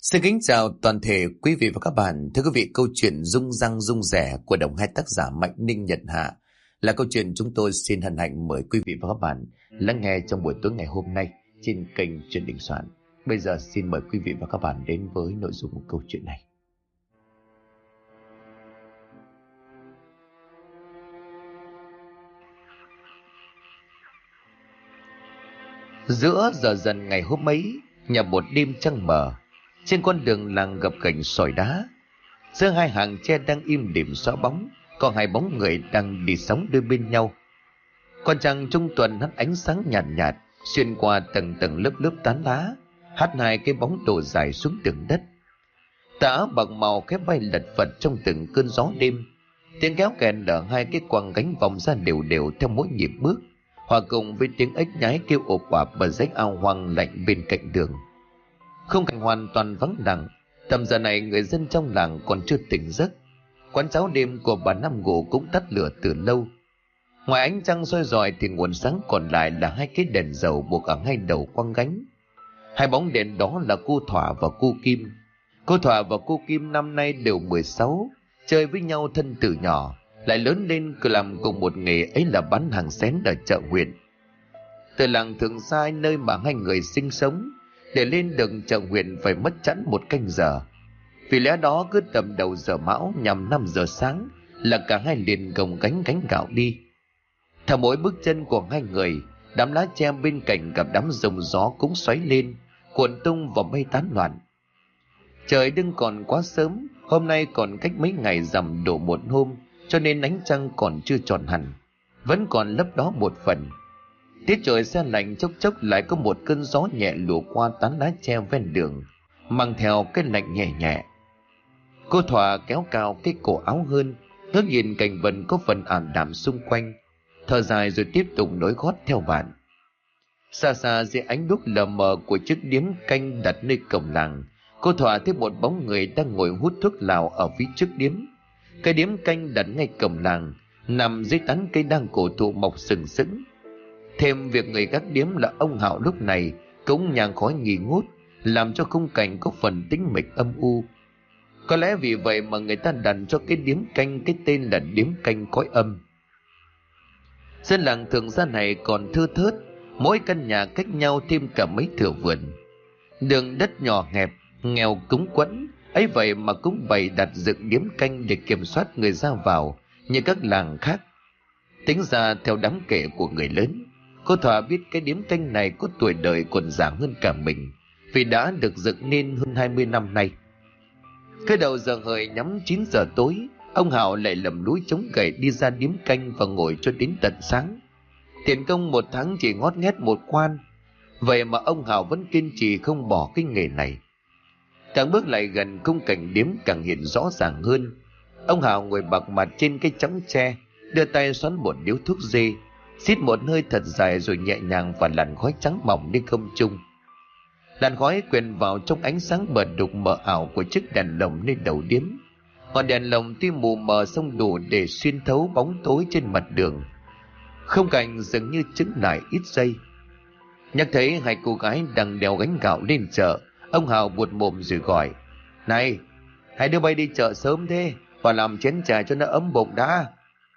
Xin kính chào toàn thể quý vị và các bạn. Thưa quý vị, câu chuyện Rung Răng Rung Rẻ của đồng hai tác giả Mạnh Ninh Nhật Hạ là câu chuyện chúng tôi xin hân hạnh mời quý vị và các bạn lắng nghe trong buổi tối ngày hôm nay trên kênh Chuyện Đình Soạn. Bây giờ xin mời quý vị và các bạn đến với nội dung của câu chuyện này. Giữa giờ dần ngày hôm ấy, nhà một đêm trăng mờ, trên con đường làng gập ghềnh sỏi đá, giữa hai hàng tre đang im lìm xóa bóng, có hai bóng người đang đi sóng đôi bên nhau. Con trăng trung tuần hắt ánh sáng nhàn nhạt, xuyên qua tầng tầng lớp lớp tán lá, hắt hai cái bóng đổ dài xuống tường đất. Tà áo bạc màu khép bay lật phật trong từng cơn gió đêm, tiếng kéo kèn đỡ hai cái quầng gánh vòng ra đều đều theo mỗi nhịp bước, hòa cùng với tiếng ếch nhái kêu ộp ạp bờ rách ao hoang lạnh bên cạnh đường. Không cảnh hoàn toàn vắng lặng. Tầm giờ này người dân trong làng còn chưa tỉnh giấc. Quán cháo đêm của bà Năm Ngủ cũng tắt lửa từ lâu. Ngoài ánh trăng soi rọi thì nguồn sáng còn lại là hai cái đèn dầu buộc ở hai đầu quăng gánh. Hai bóng đèn đó là cô Thỏa và cô Kim. Cô Thỏa và cô Kim năm nay đều 16, chơi với nhau thân từ nhỏ, lại lớn lên làm cùng một nghề ấy là bán hàng xén ở chợ huyện. Từ làng Thượng Sai, nơi mà hai người sinh sống, để lên được chợ huyện phải mất chẵn 1 canh giờ. Vì lẽ đó cứ tầm đầu giờ mão nhằm 5 giờ sáng là cả hai liền gồng gánh gạo đi. Theo mỗi bước chân của hai người, đám lá tre bên cạnh gặp đám rồng gió cũng xoáy lên, cuộn tung và bay tán loạn. Trời đừng còn quá sớm, hôm nay còn cách mấy ngày rằm đổ một hôm, cho nên ánh trăng còn chưa tròn hẳn, vẫn còn lấp đó một phần. Tiết trời se lạnh, chốc chốc lại có một cơn gió nhẹ lùa qua tán lá tre ven đường, mang theo cái lạnh nhẹ nhẹ. Cô Thỏa kéo cao cái cổ áo hơn, ngước nhìn cảnh vật có phần ảm đạm xung quanh, thở dài rồi tiếp tục nối gót theo bạn. Xa xa dưới ánh đuốc lờ mờ của chiếc điếm canh đặt nơi cổng làng, cô Thỏa thấy một bóng người đang ngồi hút thuốc lào ở phía trước điếm. Cái điếm canh đặt ngay cổng làng, nằm dưới tán cây đăng cổ thụ mọc sừng sững. Thêm việc người gác điếm là ông Hạo lúc này cũng nhang khói nghi ngút, làm cho khung cảnh có phần tĩnh mịch âm u. Có lẽ vì vậy mà người ta đặt cho cái điếm canh cái tên là điếm canh cõi âm. Dân làng Thượng Gia này còn thưa thớt, mỗi căn nhà cách nhau thêm cả mấy thửa vườn. Đường đất nhỏ hẹp, nghèo cúng quẫn, ấy vậy mà cũng bày đặt dựng điếm canh để kiểm soát người ra vào như các làng khác. Tính ra theo đáng kể của người lớn, cô Thỏa biết cái điếm canh này có tuổi đời còn già hơn cả mình, vì đã được dựng nên hơn 20 năm nay. Cái đầu giờ hợi nhắm 9 giờ tối, ông Hạo lại lầm lũi chống gậy đi ra điếm canh và ngồi cho đến tận sáng. Tiền công 1 tháng chỉ ngót nghét 1 quan, vậy mà ông Hạo vẫn kiên trì không bỏ cái nghề này. Càng bước lại gần, khung cảnh điếm càng hiện rõ ràng hơn. Ông Hạo ngồi bạc mặt trên cái chõng tre, đưa tay xoắn một điếu thuốc dê, xít một hơi thật dài rồi nhẹ nhàng và làn khói trắng mỏng đi không trung. Làn khói quyện vào trong ánh sáng bờ đục mờ ảo của chiếc đèn lồng nơi đầu điếm. Ngọn đèn lồng tuy mù mờ song đủ để xuyên thấu bóng tối trên mặt đường. Không cảnh dường như chững lại ít giây. Nhắc thấy hai cô gái đang đeo gánh gạo lên chợ, ông Hạo buột mồm rồi gọi: "Này, hai đứa bay đi chợ sớm thế, và làm chén trà cho nó ấm bụng đã."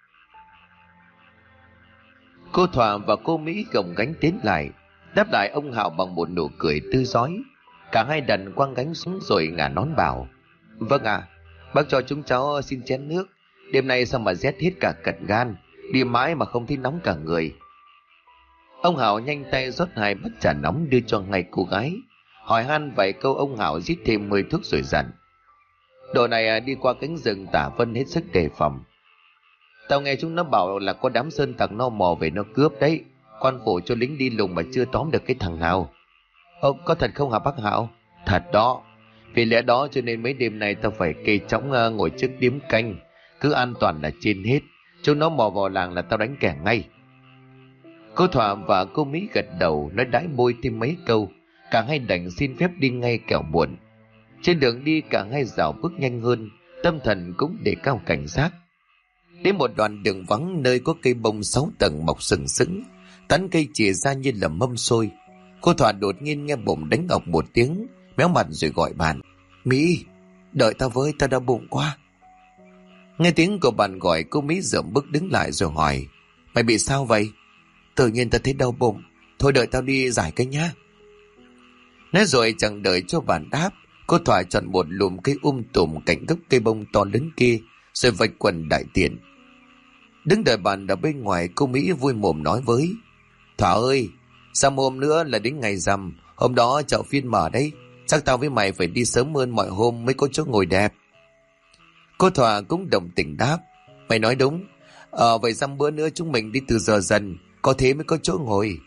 Cô Thỏa và cô Mỹ gồng gánh tiến lại, đáp lại ông Hạo bằng một nụ cười tươi rói. Cả hai đặt quăng gánh xuống rồi ngả nón bảo: "Vâng ạ, bác cho chúng cháu xin chén nước. Đêm nay sao mà rét hết cả cật gan, đi mãi mà không thấy nóng cả người." Ông Hạo nhanh tay rót 2 bát trà nóng đưa cho ngay cô gái, hỏi han vài câu. Ông Hạo rít thêm 10 thuốc rồi dặn: "Đồ này đi qua cánh rừng Tả Vân hết sức đề phòng. Tao nghe chúng nó bảo là có đám sơn tặc nó mò về nó cướp đấy. Quan phủ cho lính đi lùng mà chưa tóm được cái thằng nào." Có thật không hả bác Hạo?" "Thật đó. Vì lẽ đó cho nên mấy đêm nay tao phải kê chõng ngồi trước điếm canh. Cứ an toàn là trên hết. Chúng nó mò vào làng là tao đánh kẻ ngay." Cô Thỏa và cô Mỹ gật đầu, nói đãi môi thêm mấy câu. Cả hai đành xin phép đi ngay kẻo muộn. Trên đường đi cả hai dạo bước nhanh hơn, tâm thần cũng đề cao cảnh giác. Đến một đoạn đường vắng nơi có cây bông 6 tầng mọc sừng sững, tán cây chìa ra như là mâm xôi. Cô Thỏa đột nhiên nghe bụng đánh ọc một tiếng, méo mặt rồi gọi bạn: Mỹ, đợi tao với, tao đau bụng quá. Nghe tiếng của bạn gọi, cô Mỹ dậm bước đứng lại rồi hỏi, mày bị sao vậy? Tự nhiên tao thấy đau bụng, thôi đợi tao đi giải cái nhá. Nói rồi chẳng đợi cho bạn đáp, cô Thỏa chọn một lùm cây tùm cạnh gốc cây bông to lớn kia, rồi vạch quần đại tiện. Đứng đợi bạn ở bên ngoài, cô Mỹ vui mồm nói với, Thỏa ơi, sao hôm nữa là đến ngày rằm, hôm đó chợ phiên mở đấy, chắc tao với mày phải đi sớm hơn mọi hôm mới có chỗ ngồi đẹp. Cô Thỏa cũng đồng tình đáp, mày nói đúng, vậy dăm bữa nữa chúng mình đi từ giờ dần, có thế mới có chỗ ngồi.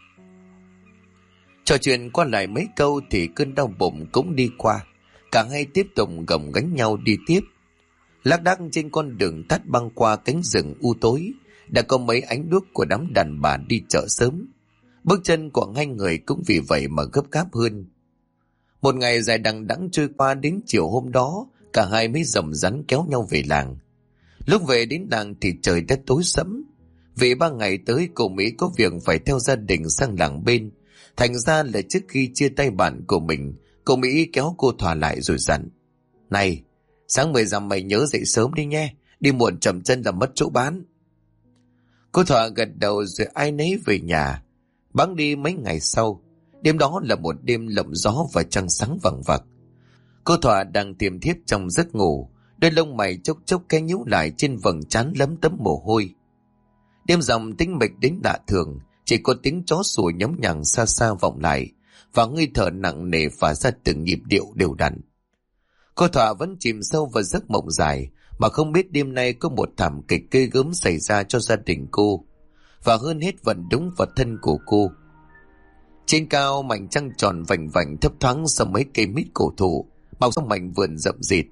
Trò chuyện qua lại mấy câu thì cơn đau bụng cũng đi qua, cả hai tiếp tục gồng gánh nhau đi tiếp. Lác đác trên con đường tắt băng qua cánh rừng u tối, đã có mấy ánh đuốc của đám đàn bà đi chợ sớm. Bước chân của hai người cũng vì vậy mà gấp gáp hơn. Một ngày dài đằng đẵng trôi qua, đến chiều hôm đó cả hai mới rầm rắn kéo nhau về làng. Lúc về đến làng thì trời đã tối sẫm. Vì 3 ngày tới cô Mỹ có việc phải theo gia đình sang làng bên, thành ra là trước khi chia tay bạn của mình, cô Mỹ kéo cô Thỏa lại rồi dặn, này, sáng 10 giờ mày nhớ dậy sớm đi nhé, đi muộn chậm chân là mất chỗ bán. Cô Thỏa gật đầu rồi ai nấy về nhà. Bẵng đi mấy ngày sau, đêm đó là một đêm lộng gió và trăng sáng vằng vặc. Cô Thỏa đang tiềm thiếp trong giấc ngủ, đôi lông mày chốc chốc cái nhíu lại, trên vầng trán lấm tấm mồ hôi. Đêm rằm tĩnh mịch đến lạ thường, chỉ có tiếng chó sủa nhấm nhằng xa xa vọng lại, và hơi thở nặng nề phả ra từng nhịp điệu đều đặn. Cô Thỏa vẫn chìm sâu vào giấc mộng dài, mà không biết đêm nay có một thảm kịch ghê gớm xảy ra cho gia đình cô, và hơn hết vẫn đúng vào thân của cô. Trên cao mảnh trăng tròn vành vành thấp thoáng sau mấy cây mít cổ thụ mọc trong mảnh vườn rậm rịt.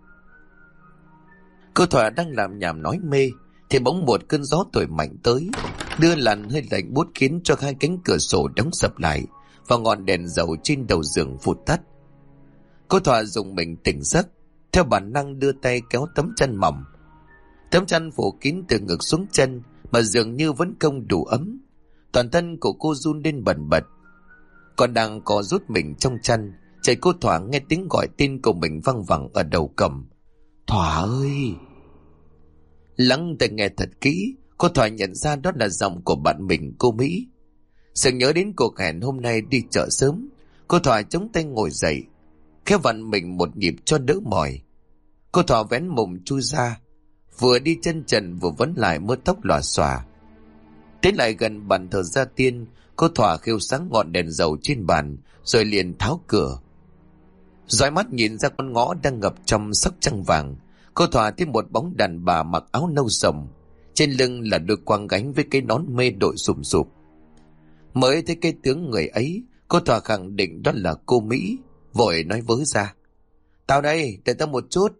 Cô Thỏa đang làm nhảm nói mê thì bỗng một cơn gió thổi mạnh tới, đưa làn hơi lạnh buốt khiến cho hai cánh cửa sổ đóng sập lại, và ngọn đèn dầu trên đầu giường vụt tắt. Cô Thỏa dùng mình tỉnh giấc, theo bản năng đưa tay kéo tấm chăn mỏng. Tấm chăn phủ kín từ ngực xuống chân mà dường như vẫn không đủ ấm. Toàn thân của cô run lên bần bật. Còn đang co rút mình trong chăn, chạy cô Thỏa nghe tiếng gọi tên của mình văng vẳng ở đầu cầm. Thỏa ơi! Lắng tai nghe thật kỹ, cô Thỏa nhận ra đó là giọng của bạn mình, cô Mỹ. Sự nhớ đến cuộc hẹn hôm nay đi chợ sớm, cô Thỏa chống tay ngồi dậy, khẽ vặn mình một nhịp cho đỡ mỏi. Cô Thỏa vén mùng chui ra, vừa đi chân trần vừa vấn lại mớ tóc lòa xòa. Tiến lại gần bàn thờ gia tiên, cô Thỏa khêu sáng ngọn đèn dầu trên bàn, rồi liền tháo cửa. Dõi mắt nhìn ra con ngõ đang ngập trong sắc trăng vàng, cô Thỏa thấy một bóng đàn bà mặc áo nâu sầm, trên lưng là đôi quàng gánh với cái nón mê đội sùm sụp. Mới thấy cái tướng người ấy, cô Thỏa khẳng định đó là cô Mỹ, vội nói vớ ra, tao đây, đợi tao một chút.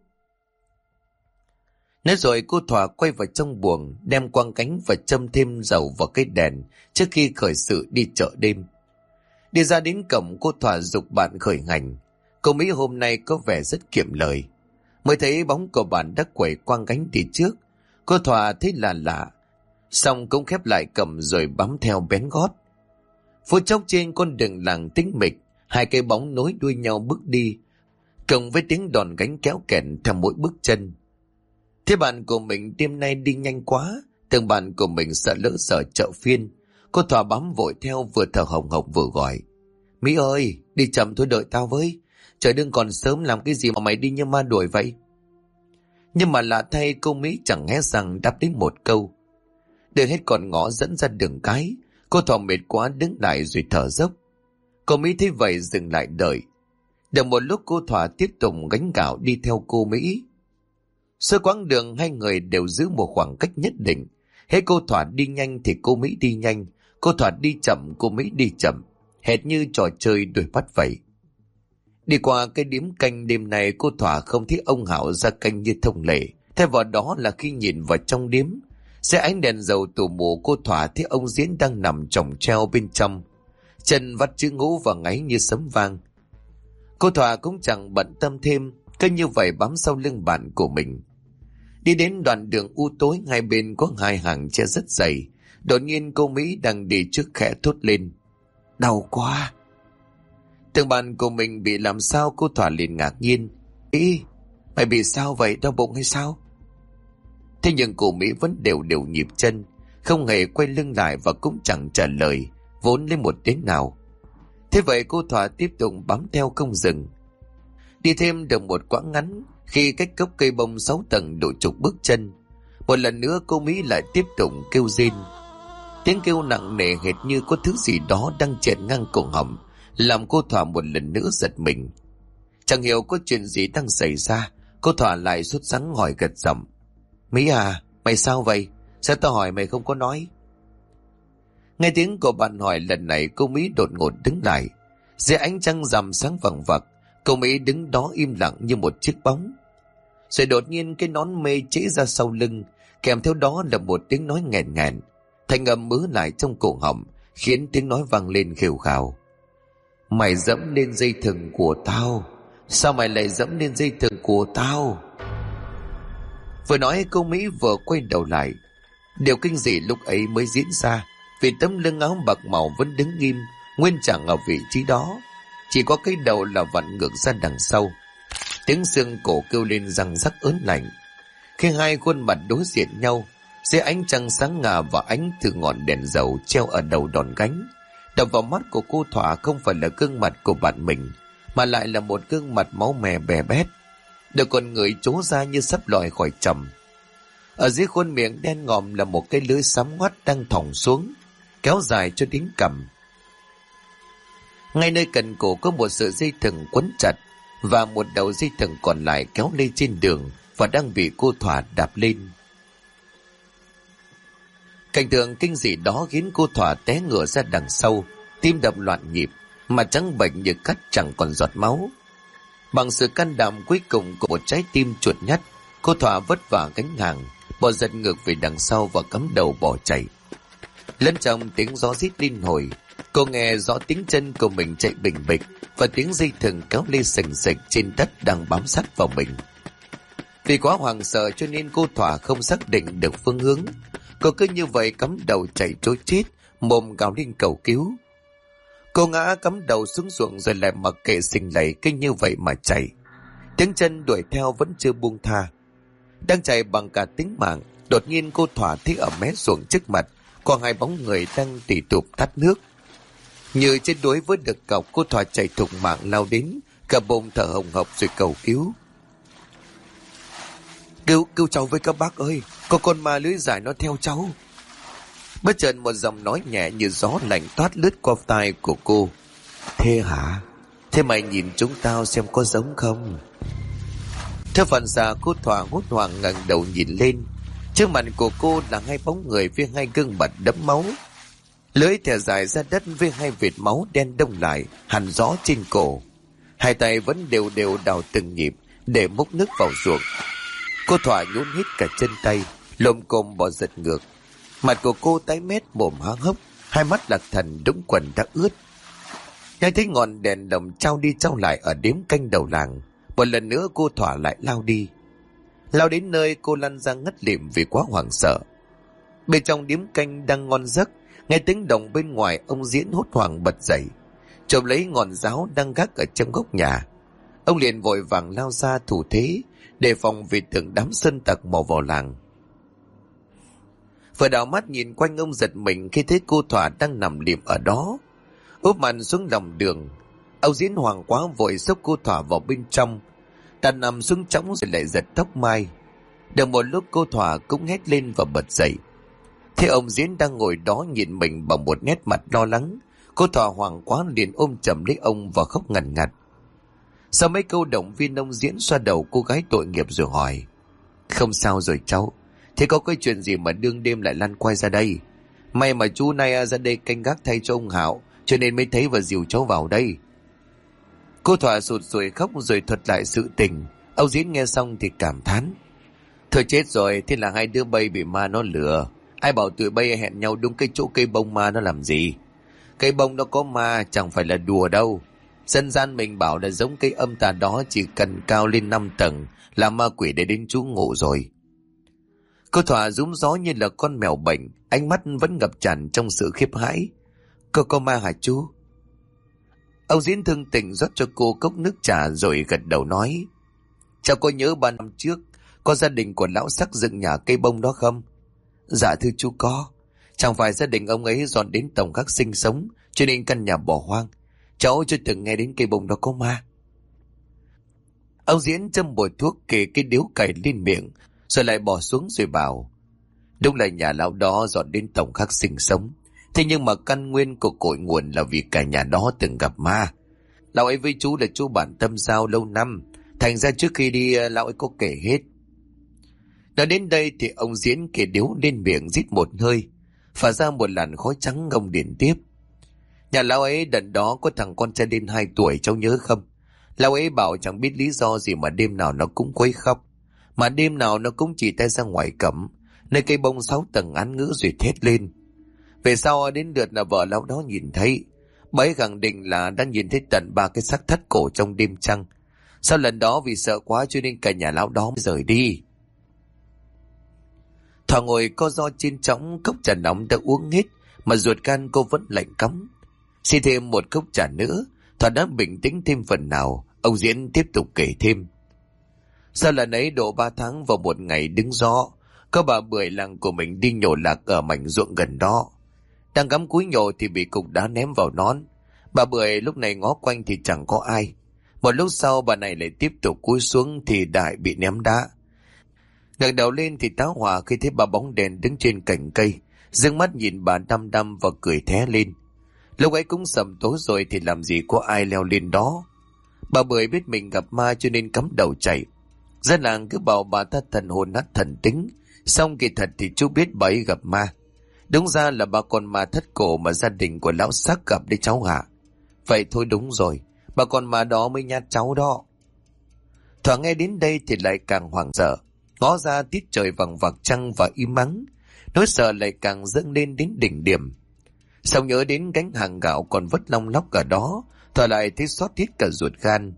Nói rồi cô Thỏa quay vào trong buồng, đem quăng cánh và châm thêm dầu vào cái đèn trước khi khởi sự đi chợ đêm. Đi ra đến cổng, cô Thỏa giục bạn khởi hành. Cô Mỹ hôm nay có vẻ rất kiệm lời. Mới thấy bóng của bạn đã quẩy quăng cánh đi trước, cô Thỏa thấy là lạ, xong cũng khép lại cầm rồi bám theo bén gót. Phút chốc trên con đường làng tĩnh mịch, hai cái bóng nối đuôi nhau bước đi, cộng với tiếng đòn gánh kéo kẹt theo mỗi bước chân. Thế bạn của mình đêm nay đi nhanh quá, tưởng bạn của mình sợ lỡ sợ chợ phiên. Cô Thỏa bám vội theo, vừa thở hồng hộc vừa gọi, Mỹ ơi, đi chậm thôi, đợi tao với, trời đừng còn sớm, làm cái gì mà mày đi như ma đuổi vậy. Nhưng mà lạ thay, cô Mỹ chẳng hé răng đáp đến một câu. Đưa hết con ngõ dẫn ra đường cái, cô Thỏa mệt quá đứng lại rồi thở dốc. Cô Mỹ thấy vậy dừng lại đợi. Được một lúc cô Thỏa tiếp tục gánh gạo đi theo cô Mỹ. Suốt quãng đường hai người đều giữ một khoảng cách nhất định. Hễ cô Thỏa đi nhanh thì cô Mỹ đi nhanh, cô Thỏa đi chậm cô Mỹ đi chậm, hệt như trò chơi đuổi bắt vậy. Đi qua cái điếm canh đêm nay, cô Thỏa không thấy ông Hảo ra canh như thông lệ. Thay vào đó là khi nhìn vào trong điếm, dưới ánh đèn dầu tù mù, cô Thỏa thấy ông Diễn đang nằm chồng treo bên trong, chân vắt chữ ngũ và ngáy như sấm vang. Cô Thỏa cũng chẳng bận tâm thêm, cứ như vậy bám sau lưng bạn của mình. Đi đến đoạn đường u tối, hai bên có hai hàng tre rất dày. Đột nhiên cô Mỹ đang đi trước khẽ thốt lên, đau quá. Tưởng bạn của mình bị làm sao, cô Thỏa liền ngạc nhiên. Ý, mày bị sao vậy, đau bụng hay sao? Thế nhưng cô Mỹ vẫn đều đều nhịp chân, không hề quay lưng lại và cũng chẳng trả lời vốn lên một tiếng nào. Thế vậy cô Thỏa tiếp tục bám theo không dừng. Đi thêm được một quãng ngắn, khi cách gốc cây bông 6 tầng độ chục bước chân, một lần nữa cô Mỹ lại tiếp tục kêu rên. Tiếng kêu nặng nề hệt như có thứ gì đó đang chèn ngang cổ họng, làm cô Thỏa một lần nữa giật mình. Chẳng hiểu có chuyện gì đang xảy ra, cô Thỏa lại sốt sắng hỏi gật giọng. Mỹ à, mày sao vậy? Sao tao hỏi mày không có nói? Nghe tiếng của bạn hỏi lần này, cô Mỹ đột ngột đứng lại. Dưới ánh trăng rằm sáng vằng vặc, cô Mỹ đứng đó im lặng như một chiếc bóng. Rồi đột nhiên cái nón mê trễ ra sau lưng, kèm theo đó là một tiếng nói nghẹn ngẹn, thanh âm mứ lại trong cổ họng, khiến tiếng nói vang lên khều khào. Mày dẫm lên dây thừng của tao. Sao mày lại dẫm lên dây thừng của tao? Vừa nói cô Mỹ vừa quay đầu lại. Điều kinh dị lúc ấy mới diễn ra, vì tấm lưng áo bạc màu vẫn đứng nghiêm nguyên trạng ở vị trí đó, chỉ có cái đầu là vặn ngược ra đằng sau. Tiếng xương cổ kêu lên răng rắc ớn lạnh. Khi hai khuôn mặt đối diện nhau, dưới ánh trăng sáng ngà và ánh từ ngọn đèn dầu treo ở đầu đòn gánh, đập vào mắt của cô Thỏa không phải là gương mặt của bạn mình, mà lại là một gương mặt máu me bè bét, được con người trố ra như sắp lòi khỏi chầm. Ở dưới khuôn miệng đen ngòm là một cái lưỡi xám ngoắt đang thõng xuống, kéo dài cho đến cằm. Ngay nơi cần cổ có một sợi dây thừng quấn chặt, và một đầu dây thừng còn lại kéo lên trên đường và đang bị cô Thỏa đạp lên. Cảnh tượng kinh dị đó khiến cô Thỏa té ngửa ra đằng sau, tim đập loạn nhịp, mà trắng bệch như cắt chẳng còn giọt máu. Bằng sự can đảm cuối cùng của một trái tim chuột nhắt, cô Thỏa vất vả gánh hàng, bỏ giật ngược về đằng sau và cắm đầu bỏ chạy. Lẫn trong tiếng gió rít liên hồi, cô nghe rõ tiếng chân của mình chạy bình bịch và tiếng dây thừng kéo lê sình sịch trên đất đang bám sát vào mình. Vì quá hoảng sợ cho nên cô Thỏa không xác định được phương hướng. Cô cứ như vậy cắm đầu chạy trối chết, mồm gào lên cầu cứu. Cô ngã cắm đầu xuống ruộng rồi lại mặc kệ xình lầy kinh như vậy mà chạy. Tiếng chân đuổi theo vẫn chưa buông tha. Đang chạy bằng cả tính mạng, đột nhiên cô Thỏa thấy ở mé ruộng trước mặt có hai bóng người đang tỉ tụp tắt nước. Như chết đuối với được cọc, cô Thỏa chạy thục mạng lao đến, cả bụng thở hồng hộc rồi cầu cứu. Cứu cháu với các bác ơi, có con ma lưới dài nó theo cháu. Bất chợt một giọng nói nhẹ như gió lạnh toát lướt qua tai của cô. Thế hả? Thế mày nhìn chúng tao xem có giống không? Theo phản xạ, cô Thỏa hốt hoảng ngẩng đầu nhìn lên. Trước mặt của cô là hai bóng người với hai gương mặt đẫm máu. Lưỡi thè dài ra đất với hai vệt máu đen đông lại hằn rõ trên cổ. Hai tay vẫn đều đều đào từng nhịp để múc nước vào ruộng. Cô Thỏa nhún hít cả chân tay, lồm cồm bỏ giật ngược. Mặt của cô tái mét, mồm há hốc, hai mắt lạc thần đúng quần đã ướt. Nghe thấy ngọn đèn đồng trao đi trao lại ở điếm canh đầu làng, một lần nữa cô Thỏa lại lao đi. Lao đến nơi cô lăn ra ngất lịm vì quá hoảng sợ. Bên trong điếm canh đang ngon giấc, nghe tiếng động bên ngoài, ông Diễn hốt hoảng bật dậy, chộp lấy ngọn giáo đang gác ở trong góc nhà. Ông liền vội vàng lao ra thủ thế, đề phòng vì tưởng đám sơn tặc mò vào làng. Vừa đảo mắt nhìn quanh, ông giật mình khi thấy cô Thỏa đang nằm liệm ở đó, úp mặt xuống lòng đường. Ông Diễn hoảng quá vội xốc cô Thỏa vào bên trong, đặt nằm xuống chõng rồi lại giật tóc mai. Được một lúc cô Thỏa cũng hét lên và bật dậy. Thế ông Diễn đang ngồi đó nhìn mình bằng một nét mặt lo lắng, cô Thỏa hoảng quá liền ôm chầm lấy ông và khóc ngằn ngặt. Sau mấy câu động viên, ông Diễn xoa đầu cô gái tội nghiệp rồi hỏi. Không sao rồi cháu? Thế có cái chuyện gì mà đương đêm lại lăn quay ra đây? May mà chú nay ra đây canh gác thay cho ông Hạo, cho nên mới thấy và dìu cháu vào đây. Cô Thỏa sụt sùi khóc rồi thuật lại sự tình. Ông Diễn nghe xong thì cảm thán. Thôi chết rồi, thế là hai đứa bay bị ma nó lừa. Ai bảo tụi bay hẹn nhau đúng cái chỗ cây bông ma nó làm gì? Cây bông nó có ma chẳng phải là đùa đâu. Dân gian mình bảo là giống cây âm tà đó, chỉ cần cao lên 5 tầng là ma quỷ để đến trú ngụ rồi. Cô Thỏa rúm gió như là con mèo bệnh, ánh mắt vẫn ngập tràn trong sự khiếp hãi. Có ma hả chú? Ông Diễn thương tình rót cho cô cốc nước trà rồi gật đầu nói: Cháu có nhớ 3 năm trước có gia đình của lão Sắc dựng nhà cây bông đó không? Dạ thưa chú có. Chẳng phải gia đình ông ấy dọn đến Tổng Khắc sinh sống cho nên căn nhà bỏ hoang. Cháu chưa từng nghe đến cây bông đó có ma. Ông Diễn châm bồi thuốc kề cái điếu cày lên miệng rồi lại bỏ xuống rồi bảo: Đúng là nhà lão đó dọn đến Tổng Khắc sinh sống. Thế nhưng mà căn nguyên của cội nguồn là vì cả nhà đó từng gặp ma. Lão ấy với chú là chú bạn tâm giao lâu năm, thành ra trước khi đi lão ấy có kể hết. Nói đến đây thì ông Diễn kể điếu lên miệng rít một hơi, phả ra một làn khói trắng. Ông điển tiếp: Nhà lão ấy đợt đó có thằng con trai lên 2 tuổi, cháu nhớ không? Lão ấy bảo chẳng biết lý do gì mà đêm nào nó cũng quấy khóc, mà đêm nào nó cũng chỉ tay ra ngoài cổng nơi cây bông 6 tầng án ngữ rồi thét lên. Về sau đến lượt là vợ lão đó nhìn thấy, bà ấy khẳng định là đã nhìn thấy tận 3 cái xác thất cổ trong đêm trăng. Sau lần đó vì sợ quá cho nên cả nhà lão đó rời đi. Thọ ngồi co ro trên trõng, cốc trà nóng đã uống hết mà ruột gan cô vẫn lạnh cóng. Xin thêm một cốc trà nữa, Thọ đã bình tĩnh thêm phần nào. Ông Diễn tiếp tục kể thêm: Sau lần ấy độ 3 tháng vào một ngày đứng gió, có bà Bưởi làng của mình đi nhổ lạc ở mảnh ruộng gần đó. Đang cắm cúi nhổ thì bị cục đá ném vào nón. Bà Bưởi lúc này ngó quanh thì chẳng có ai. Một lúc sau bà này lại tiếp tục cúi xuống thì Đại bị ném đá. Ngẩng đầu lên thì tá hỏa khi thấy bà bóng đèn đứng trên cành cây, dương mắt nhìn bà đăm đăm và cười thé lên. Lúc ấy cũng sầm tối rồi thì làm gì có ai leo lên đó. Bà Bưởi biết mình gặp ma cho nên cắm đầu chạy. Dân làng cứ bảo bà ta thần hồn nát thần tính, xong kỳ thật thì chú biết bà ấy gặp ma. Đúng ra là bà con ma thất cổ mà gia đình của lão Sắc gặp đấy cháu hả? Vậy thôi đúng rồi, bà con ma đó mới nhát cháu đó. Thoảng nghe đến đây thì lại càng hoảng sợ, ngó ra tiết trời vằng vặc trăng và im mắng, nỗi sợ lại càng dâng lên đến đỉnh điểm. Xong nhớ đến gánh hàng gạo còn vất long lóc ở đó, Thoa lại thấy xót hết cả ruột gan.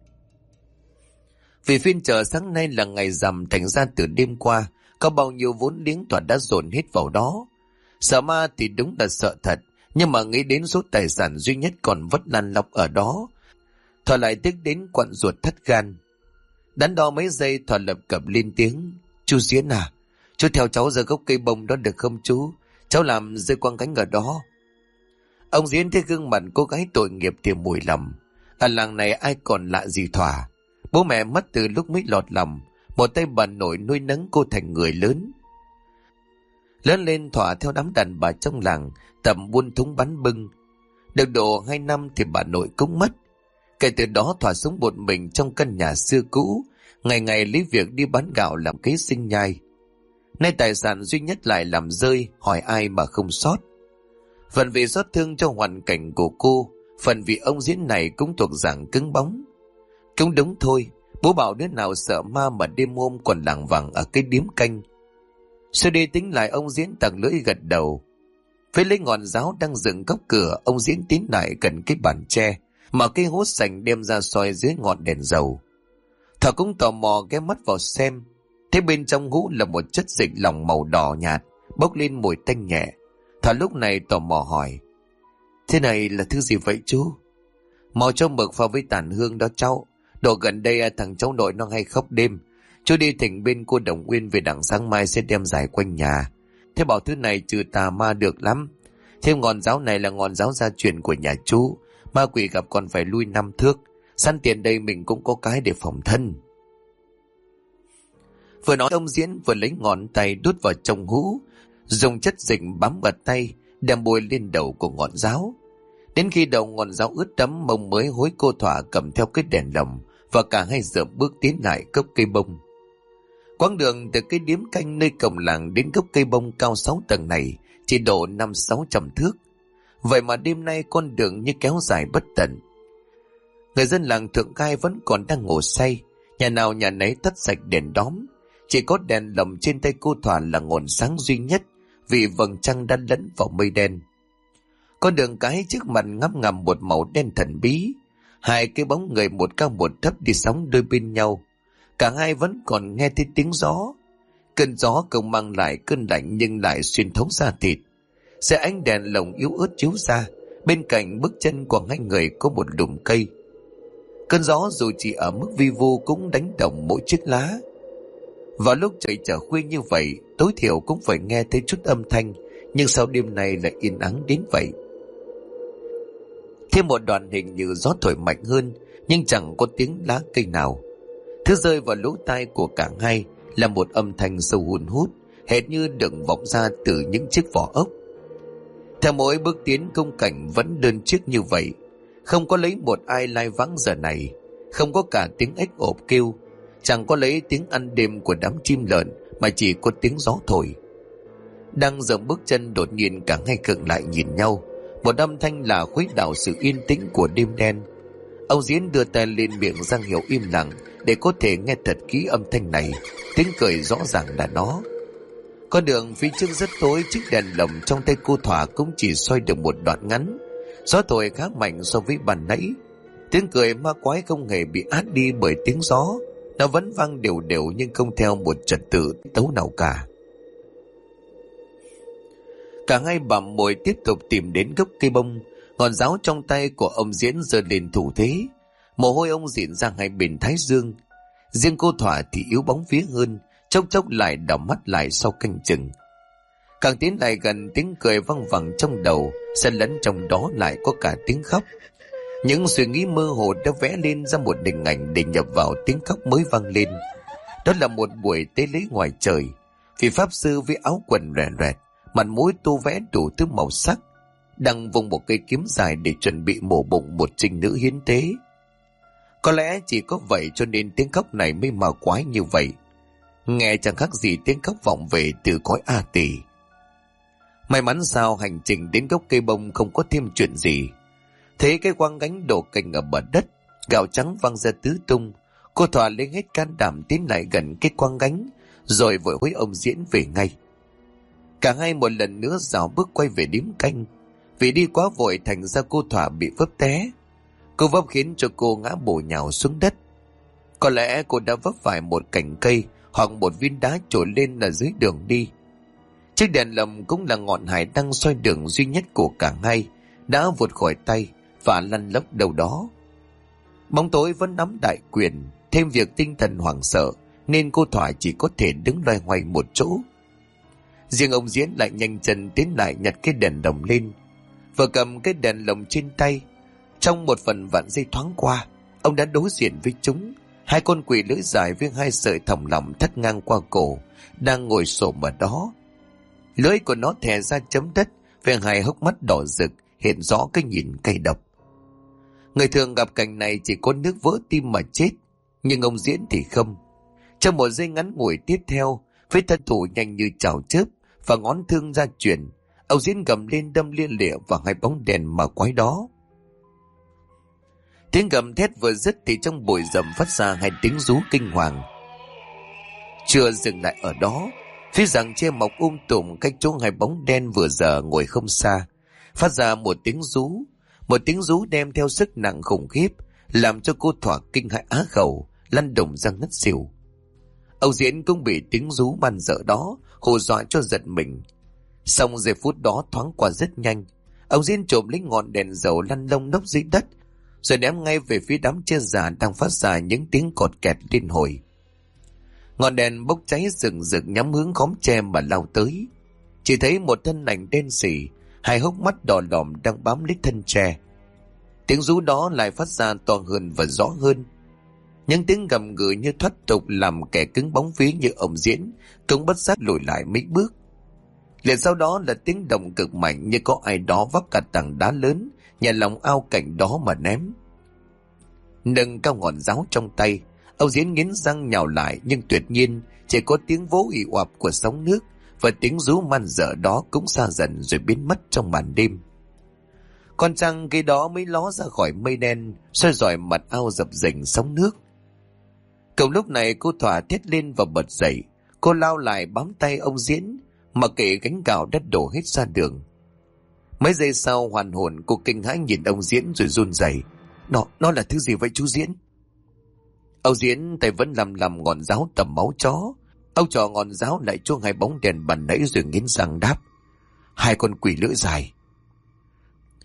Vì phiên chợ sáng nay là ngày rằm, thành ra từ đêm qua có bao nhiêu vốn liếng Thoa đã dồn hết vào đó. Sợ ma thì đúng là sợ thật, nhưng mà nghĩ đến số tài sản duy nhất còn vất lan lóc ở đó, Thoa lại tức đến quặn ruột thắt gan. Đắn đo mấy giây, Thoa lập cập lên tiếng: Chú Diễn à, chú theo cháu ra gốc cây bông đó được không chú? Cháu làm rơi quăng cánh ở đó. Ông Diễn thấy gương mặt cô gái tội nghiệp thì mùi lòng. Ở làng này ai còn lạ gì Thoa. Bố mẹ mất từ lúc mới lọt lòng, một tay bà nội nuôi nấng cô thành người lớn. Lớn lên Thoa theo đám đàn bà trong làng tập buôn thúng bắn bưng. Được độ 2 năm thì bà nội cũng mất. Kể từ đó Thoa sống một mình trong căn nhà xưa cũ, ngày ngày lấy việc đi bán gạo làm kế sinh nhai. Nay tài sản duy nhất lại làm rơi, hỏi ai mà không sót. Phần vì xót thương cho hoàn cảnh của cô, phần vì ông Diễn này cũng thuộc dạng cứng bóng. Cũng đúng thôi, bố bảo đứa nào sợ ma mà đêm hôm còn lảng vảng ở cái điếm canh. Sau đây tính lại, ông Diễn tặc lưỡi gật đầu. Với lấy ngọn giáo đang dựng góc cửa, ông Diễn tiến lại gần cái bàn tre mà cái hố sành đem ra soi dưới ngọn đèn dầu. Thảo cũng tò mò ghé mắt vào xem, thế bên trong hũ là một chất dịch lỏng màu đỏ nhạt, bốc lên mùi tanh nhẹ. Thảo lúc này tò mò hỏi: Thế này là thứ gì vậy chú? Màu cho mực pha với tàn hương đó cháu. Độ gần đây thằng cháu nội nó hay khóc đêm. Chú đi thỉnh bên cô Đồng Nguyên về đặng sáng mai sẽ đem giải quanh nhà. Thế bảo thứ này trừ tà ma được lắm. Thêm ngọn giáo này là ngọn giáo gia truyền của nhà chú. Ma quỷ gặp còn phải lui 5 thước. Săn tiền đây mình cũng có cái để phòng thân. Vừa nói ông Diễn vừa lấy ngón tay đút vào trong hũ, dùng chất dịch bám vào tay, đem bôi lên đầu của ngọn giáo. Đến khi đầu ngọn giáo ướt đẫm, mông mới hối cô Thỏa cầm theo cái đèn lồng và cả hai dợp bước tiến lại gốc cây bông. Quãng đường từ cái điếm canh nơi cổng làng đến gốc cây bông cao 6 tầng này chỉ độ 500-600 thước. Vậy mà đêm nay con đường như kéo dài bất tận. Người dân làng Thượng Cai vẫn còn đang ngủ say, nhà nào nhà nấy tắt sạch đèn đóm. Chỉ có đèn lồng trên tay cô Thỏa là ngọn sáng duy nhất, vì vầng trăng đã lẫn vào mây đen. Con đường cái trước mặt ngắm ngầm một màu đen thần bí. Hai cái bóng người một cao một thấp đi sóng đôi bên nhau. Cả hai vẫn còn nghe thấy tiếng gió. Cơn gió không mang lại cơn lạnh nhưng lại xuyên thấu da thịt. Xe ánh đèn lồng yếu ớt chiếu ra, Bên cạnh bước chân của hai người có một lùm cây. Cơn gió dù chỉ ở mức vi vu cũng đánh động mỗi chiếc lá. Vào lúc trời trở khuya như vậy, tối thiểu cũng phải nghe thấy chút âm thanh, nhưng sao đêm nay lại yên ắng đến vậy? Thêm một đoạn hình như gió thổi mạnh hơn, nhưng chẳng có tiếng lá cây nào. Thứ rơi vào lỗ tai của cả hai là một âm thanh sâu hun hút, hệt như đựng vọng ra từ những chiếc vỏ ốc. Theo mỗi bước tiến, khung cảnh vẫn đơn chiếc như vậy, không có lấy một ai lai vãng giờ này, không có cả tiếng ếch ộp kêu, chẳng có lấy tiếng ăn đêm của đám chim lợn, mà chỉ có tiếng gió thổi. Đang dậm bước chân, đột nhiên cả hai khựng lại nhìn nhau. Một âm thanh lạ khuấy đảo sự yên tĩnh của đêm đen. Ông Diễn đưa tay lên miệng ra hiệu im lặng để có thể nghe thật kỹ âm thanh này. Tiếng cười rõ ràng là nó. Con đường phía trước rất tối, chiếc đèn lồng trong tay cô Thỏa cũng chỉ xoay được một đoạn ngắn. Gió thổi khá mạnh so với ban nãy. Tiếng cười ma quái không hề bị át đi bởi tiếng gió. Nó vẫn vang đều đều nhưng không theo một trật tự tấu nào cả. Cả hai bặm môi tiếp tục tìm đến gốc cây bông. Ngọn giáo trong tay của ông Diễn giơ lên thủ thế. Mồ hôi ông dịn ra hai bên thái dương. Riêng cô Thỏa thì yếu bóng vía hơn, chốc chốc lại đảo mắt lại sau canh chừng. Càng tiến lại gần, tiếng cười văng vẳng trong đầu, xen lẫn trong đó lại có cả tiếng khóc. Những suy nghĩ mơ hồ đã vẽ lên ra một hình ảnh để nhập vào tiếng khóc mới vang lên. Đó là một buổi tế lễ ngoài trời. Vị pháp sư với áo quần rẻ rẹt, mặt mũi tô vẽ đủ thứ màu sắc, đang vùng một cây kiếm dài để chuẩn bị mổ bụng một trinh nữ hiến tế. Có lẽ chỉ có vậy cho nên tiếng khóc này mới ma quái như vậy. Nghe chẳng khác gì tiếng khóc vọng về từ cõi A Tỳ. May mắn sao hành trình đến gốc cây bông không có thêm chuyện gì. Thấy cái quang gánh đổ cành ở bờ đất, gạo trắng văng ra tứ tung, cô Thỏa lấy hết can đảm tiến lại gần cái quang gánh, rồi vội hối ông Diễn về ngay. Cả hai một lần nữa rảo bước quay về điếm canh. Vì đi quá vội thành ra cô Thỏa bị vấp té. Cô vấp khiến cho cô ngã bổ nhào xuống đất. Có lẽ cô đã vấp phải một cành cây hoặc một viên đá trồi lên ở dưới đường đi. Chiếc đèn lồng cũng là ngọn hải đăng soi đường duy nhất của cả hai đã vụt khỏi tay và lăn lóc đâu đó. Bóng tối vẫn nắm đại quyền, thêm việc tinh thần hoảng sợ nên cô Thỏa chỉ có thể đứng loay hoay một chỗ. Riêng ông Diễn lại nhanh chân tiến lại nhặt cái đèn lồng lên. Vừa cầm cái đèn lồng trên tay, trong một phần vạn giây thoáng qua, ông đã đối diện với chúng. Hai con quỷ lưỡi dài với hai sợi thòng lọng thắt ngang qua cổ đang ngồi xổm ở đó. Lưỡi của nó thè ra chấm đất, với hai hốc mắt đỏ rực hiện rõ cái nhìn cay độc. Người thường gặp cảnh này chỉ có nước vỡ tim mà chết, nhưng ông Diễn thì không. Trong một giây ngắn ngủi tiếp theo, với thân thủ nhanh như chảo chớp và ngón thương ra chuyển, ông Diễn gầm lên đâm lia lịa vào hai bóng đèn mà quái đó. Tiếng gầm thét vừa dứt thì trong bụi rậm phát ra hai tiếng rú kinh hoàng. Chưa dừng lại ở đó, phía rặng tre mọc tùm cách chỗ hai bóng đen vừa giờ ngồi không xa, phát ra một tiếng rú đem theo sức nặng khủng khiếp, làm cho cô Thỏa kinh hãi á khẩu, lăn đùng ra ngất xỉu. Ông Diễn cũng bị tiếng rú man dợ đó hù dọa cho giật mình. Xong giây phút đó thoáng qua rất nhanh, ông Diễn trộm lấy ngọn đèn dầu lăn lông lốc dưới đất, rồi ném ngay về phía đám tre già đang phát ra những tiếng cọt kẹt liên hồi. Ngọn đèn bốc cháy rừng rực nhắm hướng khóm tre mà lao tới. Chỉ thấy một thân ảnh đen sì, hai hốc mắt đỏ đỏm đang bám lấy thân tre. Tiếng rú đó lại phát ra to hơn và rõ hơn. Những tiếng gầm gừ như thoát tục làm kẻ cứng bóng vía như ông Diễn cũng bất giác lùi lại mấy bước. Liền sau đó là tiếng động cực mạnh như có ai đó vác cả tảng đá lớn nhà lòng ao cảnh đó mà ném. Nâng cao ngọn giáo trong tay, ông Diễn nghiến răng nhào lại, nhưng tuyệt nhiên chỉ có tiếng vỗ ì oạp của sóng nước và tiếng rú man dở đó cũng xa dần rồi biến mất trong màn đêm. Con trăng khi đó mới ló ra khỏi mây đen, soi rọi mặt ao dập dềnh sóng nước. Cùng lúc này cô Thỏa thét lên và bật dậy. Cô lao lại bám tay ông Diễn, mặc kệ gánh gạo đã đổ hết ra đường. Mấy giây sau hoàn hồn, cô kinh hãi nhìn ông Diễn rồi run rẩy. Nó là thứ gì vậy chú Diễn? Ông Diễn tay vẫn lầm ngọn giáo tầm máu chó. Ông trò ngọn giáo lại chuông hai bóng đèn bàn nãy rồi nghiến răng đáp: hai con quỷ lưỡi dài.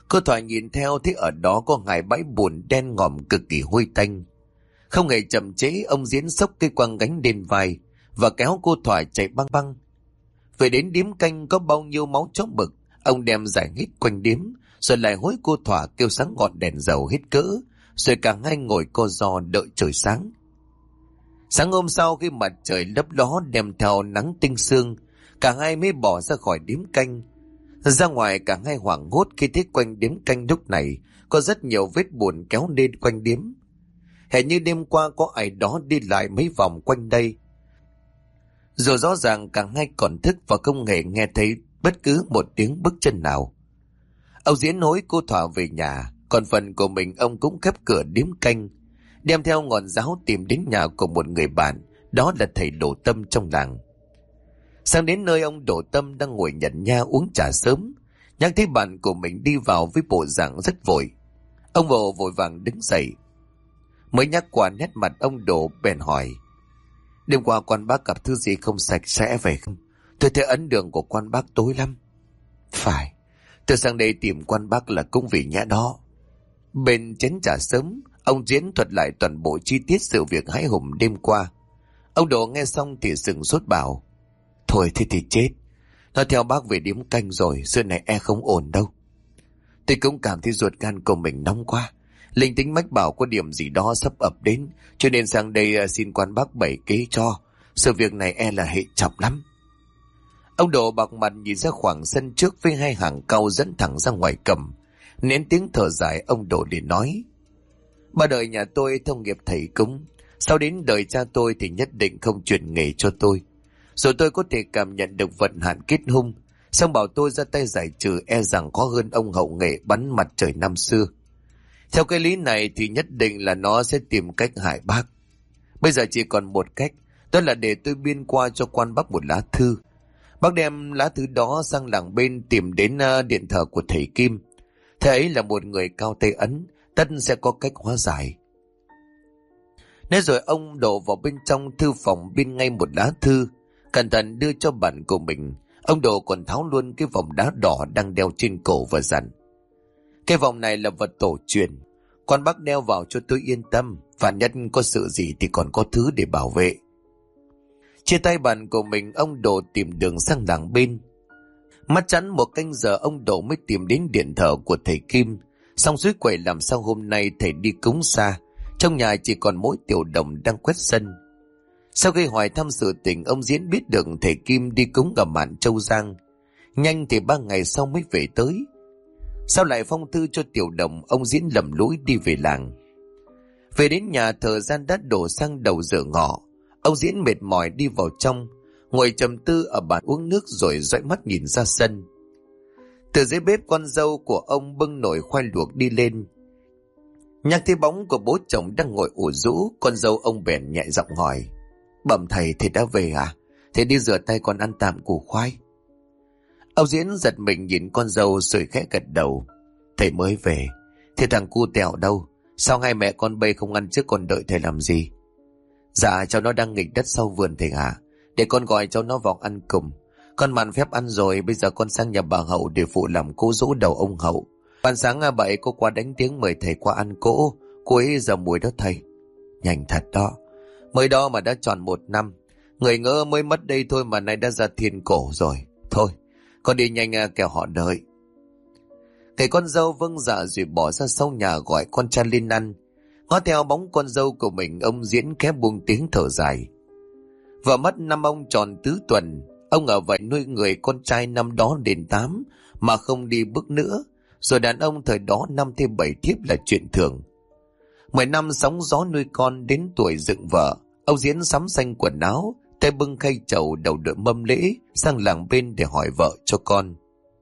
Cô Thoại nhìn theo thấy ở đó có hai bãi bùn đen ngòm cực kỳ hôi tanh. Không hề chậm chế, ông Diễn xốc cây quăng gánh lên vai và kéo cô Thoại chạy băng băng. Về đến điếm canh có bao nhiêu máu chó mực, ông đem giải hết quanh điếm, rồi lại hối cô Thoại kêu sáng ngọn đèn dầu hết cỡ, rồi cả hai ngồi co ro đợi trời sáng. Sáng hôm sau khi mặt trời lấp ló đem theo nắng tinh sương, cả hai mới bỏ ra khỏi điếm canh. Ra ngoài cả hai hoảng hốt khi thấy quanh điếm canh lúc này có rất nhiều vết bùn kéo lên quanh điếm. Hệt như đêm qua có ai đó đi lại mấy vòng quanh đây. Rồi rõ ràng cả hai còn thức và không hề nghe thấy bất cứ một tiếng bước chân nào. Ông Diễn hối cô Thỏa về nhà, còn phần của mình ông cũng khép cửa điếm canh, đem theo ngọn giáo tìm đến nhà của một người bạn, đó là thầy Đổ Tâm trong làng. Sang đến nơi, ông Đổ Tâm đang ngồi nhận nha uống trà sớm, nhắc thấy bạn của mình đi vào với bộ dạng rất vội. Ông vội vàng đứng dậy. Mới nhắc qua nét mặt ông Đổ bèn hỏi: đêm qua quan bác gặp thứ gì không sạch sẽ phải không? Tôi thấy ấn đường của quan bác tối lắm. Phải, tôi sang đây tìm quan bác là cũng vì nhã đó. Bên chén trà sớm, ông Diễn thuật lại toàn bộ chi tiết sự việc hãi hùng đêm qua. Ông Đổ nghe xong thì sừng sốt bảo: thôi thế thì chết, nó theo bác về điếm canh rồi, xưa này e không ổn đâu. Tôi cũng cảm thấy ruột gan của mình nóng quá, linh tính mách bảo có điểm gì đó sắp ập đến, cho nên sang đây xin quan bác bày kế cho. Sự việc này e là hệ trọng lắm. Ông Đổ bạc mặt nhìn ra khoảng sân trước với hai hàng cau dẫn thẳng ra ngoài cầm. Nén tiếng thở dài, ông Đổ để nói: ba đời nhà tôi thông nghiệp thầy cúng, sau đến đời cha tôi thì nhất định không chuyển nghề cho tôi. Rồi tôi có thể cảm nhận được vận hạn kết hung, xong bảo tôi ra tay giải trừ e rằng có hơn ông hậu nghệ bắn mặt trời năm xưa. Theo cái lý này thì nhất định là nó sẽ tìm cách hại bác. Bây giờ chỉ còn một cách, đó là để tôi biên qua cho quan bác một lá thư. Bác đem lá thư đó sang làng bên tìm đến điện thờ của thầy Kim. Thầy ấy là một người cao tay ấn, tất sẽ có cách hóa giải. Nên rồi ông đổ vào bên trong thư phòng biên ngay một lá thư, cẩn thận đưa cho bạn của mình. Ông Đồ còn tháo luôn cái vòng đá đỏ đang đeo trên cổ và dặn: cái vòng này là vật tổ truyền, quan bác đeo vào cho tôi yên tâm, vạn nhất có sự gì thì còn có thứ để bảo vệ. Chia tay bạn của mình, ông Đồ tìm đường sang làng bên. Mắt chắn một canh giờ ông Đồ mới tìm đến điện thờ của thầy Kim. Xong suối quẩy làm sao hôm nay thầy đi cúng xa, trong nhà chỉ còn mỗi Tiểu Đồng đang quét sân. Sau khi hỏi thăm sự tình, ông Diễn biết được thầy Kim đi cúng ở Mạn Châu Giang. Nhanh thì 3 ngày sau mới về tới. Sau lại phong thư cho Tiểu Đồng, ông Diễn lầm lũi đi về làng. Về đến nhà, thời gian đã đổ sang đầu giờ ngọ. Ông Diễn mệt mỏi đi vào trong, ngồi trầm tư ở bàn uống nước rồi dõi mắt nhìn ra sân. Từ dưới bếp, con dâu của ông bưng nồi khoai luộc đi lên. Nhắc thấy bóng của bố chồng đang ngồi ủ rũ, con dâu ông bèn nhẹ giọng hỏi: bẩm thầy, thầy đã về à? Thầy đi rửa tay còn ăn tạm củ khoai. Ông Diễn giật mình nhìn con dâu rồi khẽ gật đầu: thầy mới về. Thế thằng cu Tèo đâu? Sao hai mẹ con bây không ăn trước còn đợi thầy làm gì? Dạ cháu nó đang nghịch đất sau vườn thầy ạ. Để con gọi cháu nó vào ăn cùng. Con màn phép ăn rồi, bây giờ con sang nhà bà Hậu để phụ làm cô dỗ đầu ông Hậu. Ban sáng bà ấy cô qua đánh tiếng mời thầy qua ăn cỗ. Cô ấy giờ mùi đó thầy. Nhanh thật đó, mới đó mà đã tròn 1 năm. Người ngỡ mới mất đây thôi mà nay đã ra thiên cổ rồi. Thôi con đi nhanh kẻo họ đợi. Thầy con dâu vâng dạ rồi bỏ ra sau nhà gọi con trai lên ăn. Ngó theo bóng con dâu của mình, ông Diễn khẽ buông tiếng thở dài. Vợ mất năm ông tròn tứ tuần. Ông ở vậy nuôi người con trai năm đó đến 8 mà không đi bước nữa. Rồi đàn ông thời đó 5 thêm 7 thiếp là chuyện thường. 10 năm sóng gió nuôi con, đến tuổi dựng vợ, ông Diễn sắm xanh quần áo, tay bưng khay trầu, đầu đội mâm lễ sang làng bên để hỏi vợ cho con.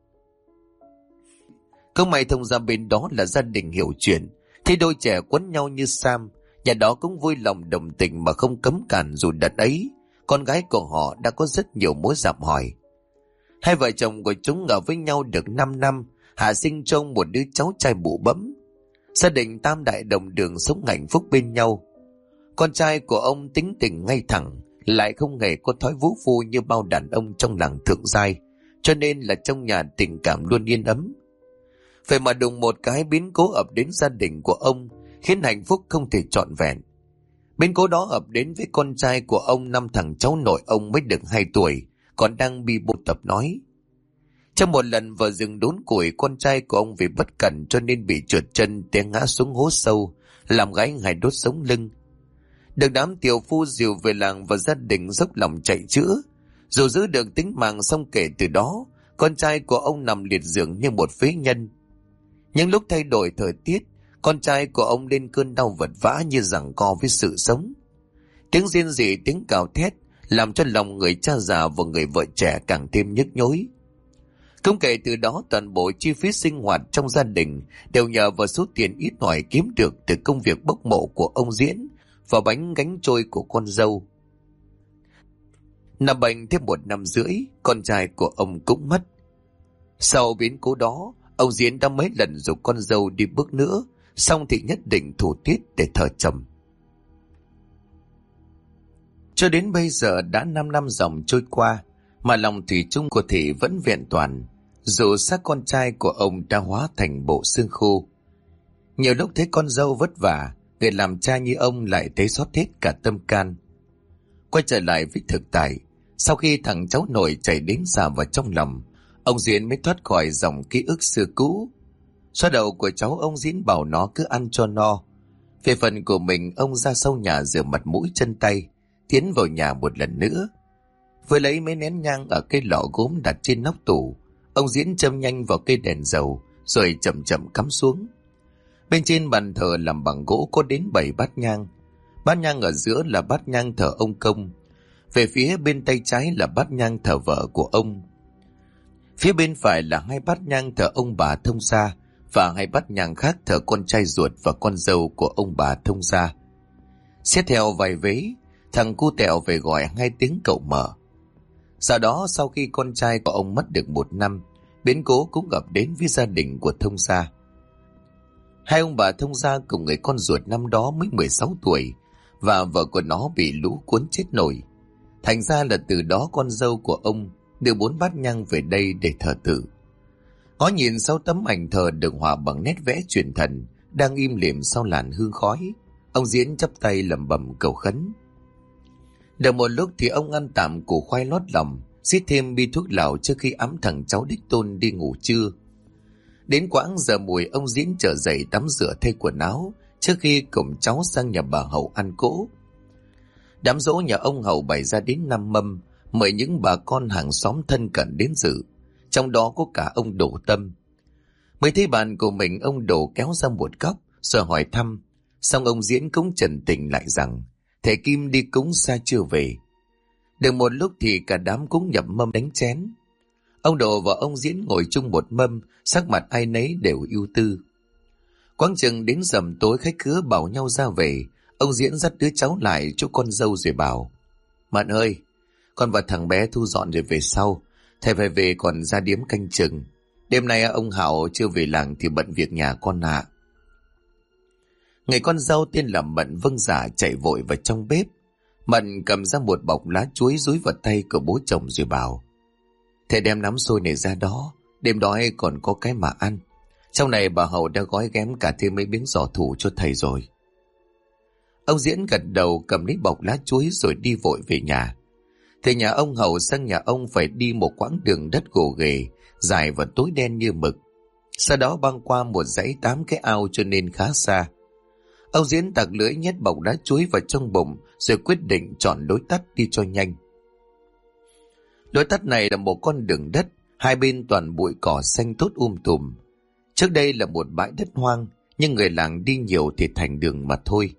Không may thông ra bên đó là gia đình hiểu chuyện, thấy đôi trẻ quấn nhau như sam, nhà đó cũng vui lòng đồng tình mà không cấm cản. Dù đợt ấy con gái của họ đã có rất nhiều mối dạm hỏi. Hai vợ chồng của chúng ở với nhau được 5 năm, hạ sinh trông một đứa cháu trai bụ bẫm. Gia đình tam đại đồng đường sống hạnh phúc bên nhau. Con trai của ông tính tình ngay thẳng, lại không hề có thói vũ phu như bao đàn ông trong làng thượng giai, cho nên là trong nhà tình cảm luôn yên ấm. Vậy mà đùng một cái biến cố ập đến gia đình của ông, khiến hạnh phúc không thể trọn vẹn. Biến cố đó ập đến với con trai của ông, năm thằng cháu nội ông mới được 2 tuổi, còn đang bi bô tập nói. Trong một lần vào rừng đốn củi, con trai của ông vì bất cẩn cho nên bị trượt chân té ngã xuống hố sâu, làm gãy hai đốt sống lưng. Được đám tiểu phu dìu về làng và gia đình dốc lòng chạy chữa. Dù giữ được tính mạng, xong kể từ đó, con trai của ông nằm liệt giường như một phế nhân. Những lúc thay đổi thời tiết, con trai của ông lên cơn đau vật vã như giằng co với sự sống. Tiếng rên rỉ, tiếng cào thét làm cho lòng người cha già và người vợ trẻ càng thêm nhức nhối. Cũng kể từ đó, toàn bộ chi phí sinh hoạt trong gia đình đều nhờ vào số tiền ít ỏi kiếm được từ công việc bốc mộ của ông Diễn và bánh gánh trôi của con dâu. Nằm bệnh thêm 1 năm rưỡi, con trai của ông cũng mất. Sau biến cố đó, ông Diễn đã mấy lần giục con dâu đi bước nữa, xong thì nhất định thủ tiết để thờ chồng. Cho đến bây giờ đã 5 năm dòng trôi qua, mà lòng thủy chung của Thị vẫn vẹn toàn, dù xác con trai của ông đã hóa thành bộ xương khô. Nhiều lúc thấy con dâu vất vả, người làm cha như ông lại thấy xót hết cả tâm can. Quay trở lại với thực tại, sau khi thằng cháu nội chảy đến già vào trong lòng, ông Diễn mới thoát khỏi dòng ký ức xưa cũ. Xoa đầu của cháu, ông Diễn bảo nó cứ ăn cho no. Về phần của mình, ông ra sau nhà rửa mặt mũi chân tay, tiến vào nhà một lần nữa. Vừa lấy mấy nén nhang ở cây lọ gốm đặt trên nóc tủ, ông Diễn châm nhanh vào cây đèn dầu, rồi chậm chậm cắm xuống. Bên trên bàn thờ làm bằng gỗ có đến 7 bát nhang. Bát nhang ở giữa là bát nhang thờ ông Công. Về phía bên tay trái là bát nhang thờ vợ của ông. Phía bên phải là 2 bát nhang thờ ông bà Thông Gia, và 2 bát nhang khác thờ con trai ruột và con dâu của ông bà Thông Gia. Xét theo vài vế, thằng cu Tẹo về gọi 2 tiếng cậu Mở. Sau đó, sau khi con trai của ông mất được 1 năm, biến cố cũng gặp đến với gia đình của Thông Gia. 2 ông bà Thông Gia cùng người con ruột năm đó mới 16 tuổi, và vợ của nó bị lũ cuốn chết nổi. Thành ra là từ đó con dâu của ông đưa 4 bát nhang về đây để thờ tự. Ngó nhìn 6 tấm ảnh thờ được họa bằng nét vẽ truyền thần đang im lìm sau làn hương khói, ông Diễn chắp tay lẩm bẩm cầu khấn. Được một lúc thì ông ăn tạm củ khoai lót lòng, xít thêm bi thuốc lào trước khi ẵm thằng cháu đích tôn đi ngủ trưa. Đến quãng giờ mùi, ông Diễn trở dậy tắm rửa thay quần áo trước khi cùng cháu sang nhà bà Hậu ăn cỗ. Đám giỗ nhà ông Hậu bày ra đến 5 mâm, mời những bà con hàng xóm thân cận đến dự, trong đó có cả ông Đỗ Tâm. Mới thấy bàn của mình, ông Đỗ kéo ra một góc rồi hỏi thăm, xong ông Diễn cũng trần tình lại rằng thầy Kim đi cúng xa chưa về. Được một lúc thì cả đám cũng nhập mâm đánh chén. Ông Đỗ và ông Diễn ngồi chung một mâm, sắc mặt ai nấy đều ưu tư. Quãng chừng đến rằm tối, khách khứa bảo nhau ra về. Ông Diễn dắt đứa cháu lại chỗ con dâu rồi bảo: Mận ơi, con và thằng bé thu dọn rồi về sau, thầy phải về còn ra điếm canh chừng. Đêm nay ông Hảo chưa về làng thì bận việc nhà con ạ. Người con dâu tên là Mận vâng dạ chạy vội vào trong bếp. Mận cầm ra một bọc lá chuối dúi vào tay của bố chồng rồi bảo: Thầy đem nắm xôi này ra đó, đêm đói còn có cái mà ăn. Trong này bà Hậu đã gói ghém cả thêm mấy miếng giò thủ cho thầy rồi. Ông Diễn gật đầu, cầm lấy bọc lá chuối rồi đi vội về nhà. Từ nhà ông Hậu sang nhà ông phải đi một quãng đường đất gồ ghề, dài và tối đen như mực. Sau đó băng qua một dãy 8 cái ao cho nên khá xa. Ông Diễn tặc lưỡi nhét bọc lá chuối vào trong bụng rồi quyết định chọn lối tắt đi cho nhanh. Lối tắt này là một con đường đất, hai bên toàn bụi cỏ xanh tốt tùm. Trước đây là một bãi đất hoang, nhưng người làng đi nhiều thì thành đường mà thôi.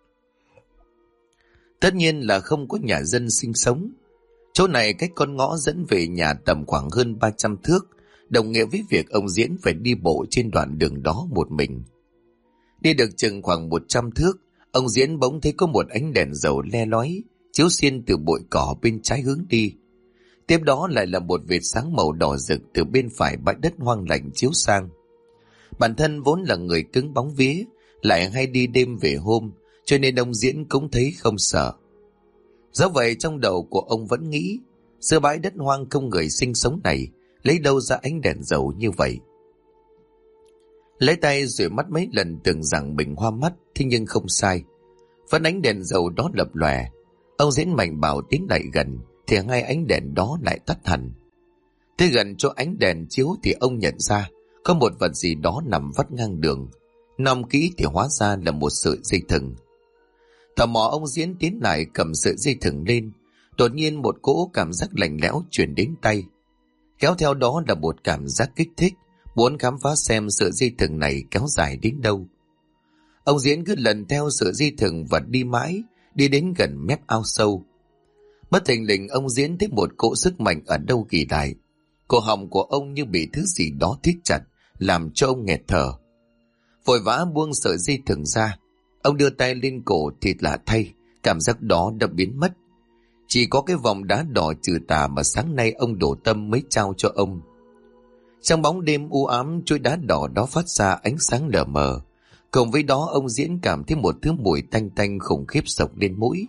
Tất nhiên là không có nhà dân sinh sống. Chỗ này cách con ngõ dẫn về nhà tầm khoảng hơn 300 thước, đồng nghĩa với việc ông Diễn phải đi bộ trên đoạn đường đó một mình. Đi được chừng khoảng 100 thước, ông Diễn bỗng thấy có một ánh đèn dầu le lói chiếu xiên từ bụi cỏ bên trái hướng đi. Tiếp đó lại là một vệt sáng màu đỏ rực từ bên phải bãi đất hoang lạnh chiếu sang. Bản thân vốn là người cứng bóng vía, lại hay đi đêm về hôm, cho nên ông Diễn cũng thấy không sợ. Do vậy trong đầu của ông vẫn nghĩ, giữa bãi đất hoang không người sinh sống này, lấy đâu ra ánh đèn dầu như vậy. Lấy tay rủi mắt mấy lần tưởng rằng mình hoa mắt, thế nhưng không sai. Vẫn ánh đèn dầu đó lập lòe. Ông Diễn mạnh bảo tiến lại gần, thì hai ánh đèn đó lại tắt hẳn. Tới gần chỗ ánh đèn chiếu thì ông nhận ra có một vật gì đó nằm vắt ngang đường. Nom kỹ thì hóa ra là một sợi dây thừng. Tò mò ông Diễn tiến lại cầm sợi dây thừng lên. Đột nhiên một cỗ cảm giác lạnh lẽo truyền đến tay. Kéo theo đó là một cảm giác kích thích, muốn khám phá xem sợi dây thừng này kéo dài đến đâu. Ông Diễn cứ lần theo sợi dây thừng và đi mãi, đi đến gần mép ao sâu. Bất thình lình ông Diễn thấy một cỗ sức mạnh ở đâu kỳ đại. Cổ họng của ông như bị thứ gì đó thít chặt, làm cho ông nghẹt thở. Vội vã buông sợi dây thừng ra, ông đưa tay lên cổ thì lạ thay, cảm giác đó đã biến mất. Chỉ có cái vòng đá đỏ trừ tà mà sáng nay ông đổ tâm mới trao cho ông. Trong bóng đêm u ám, chuỗi đá đỏ đó phát ra ánh sáng lờ mờ. Cùng với đó ông Diễn cảm thấy một thứ mùi tanh tanh khủng khiếp sộc lên mũi.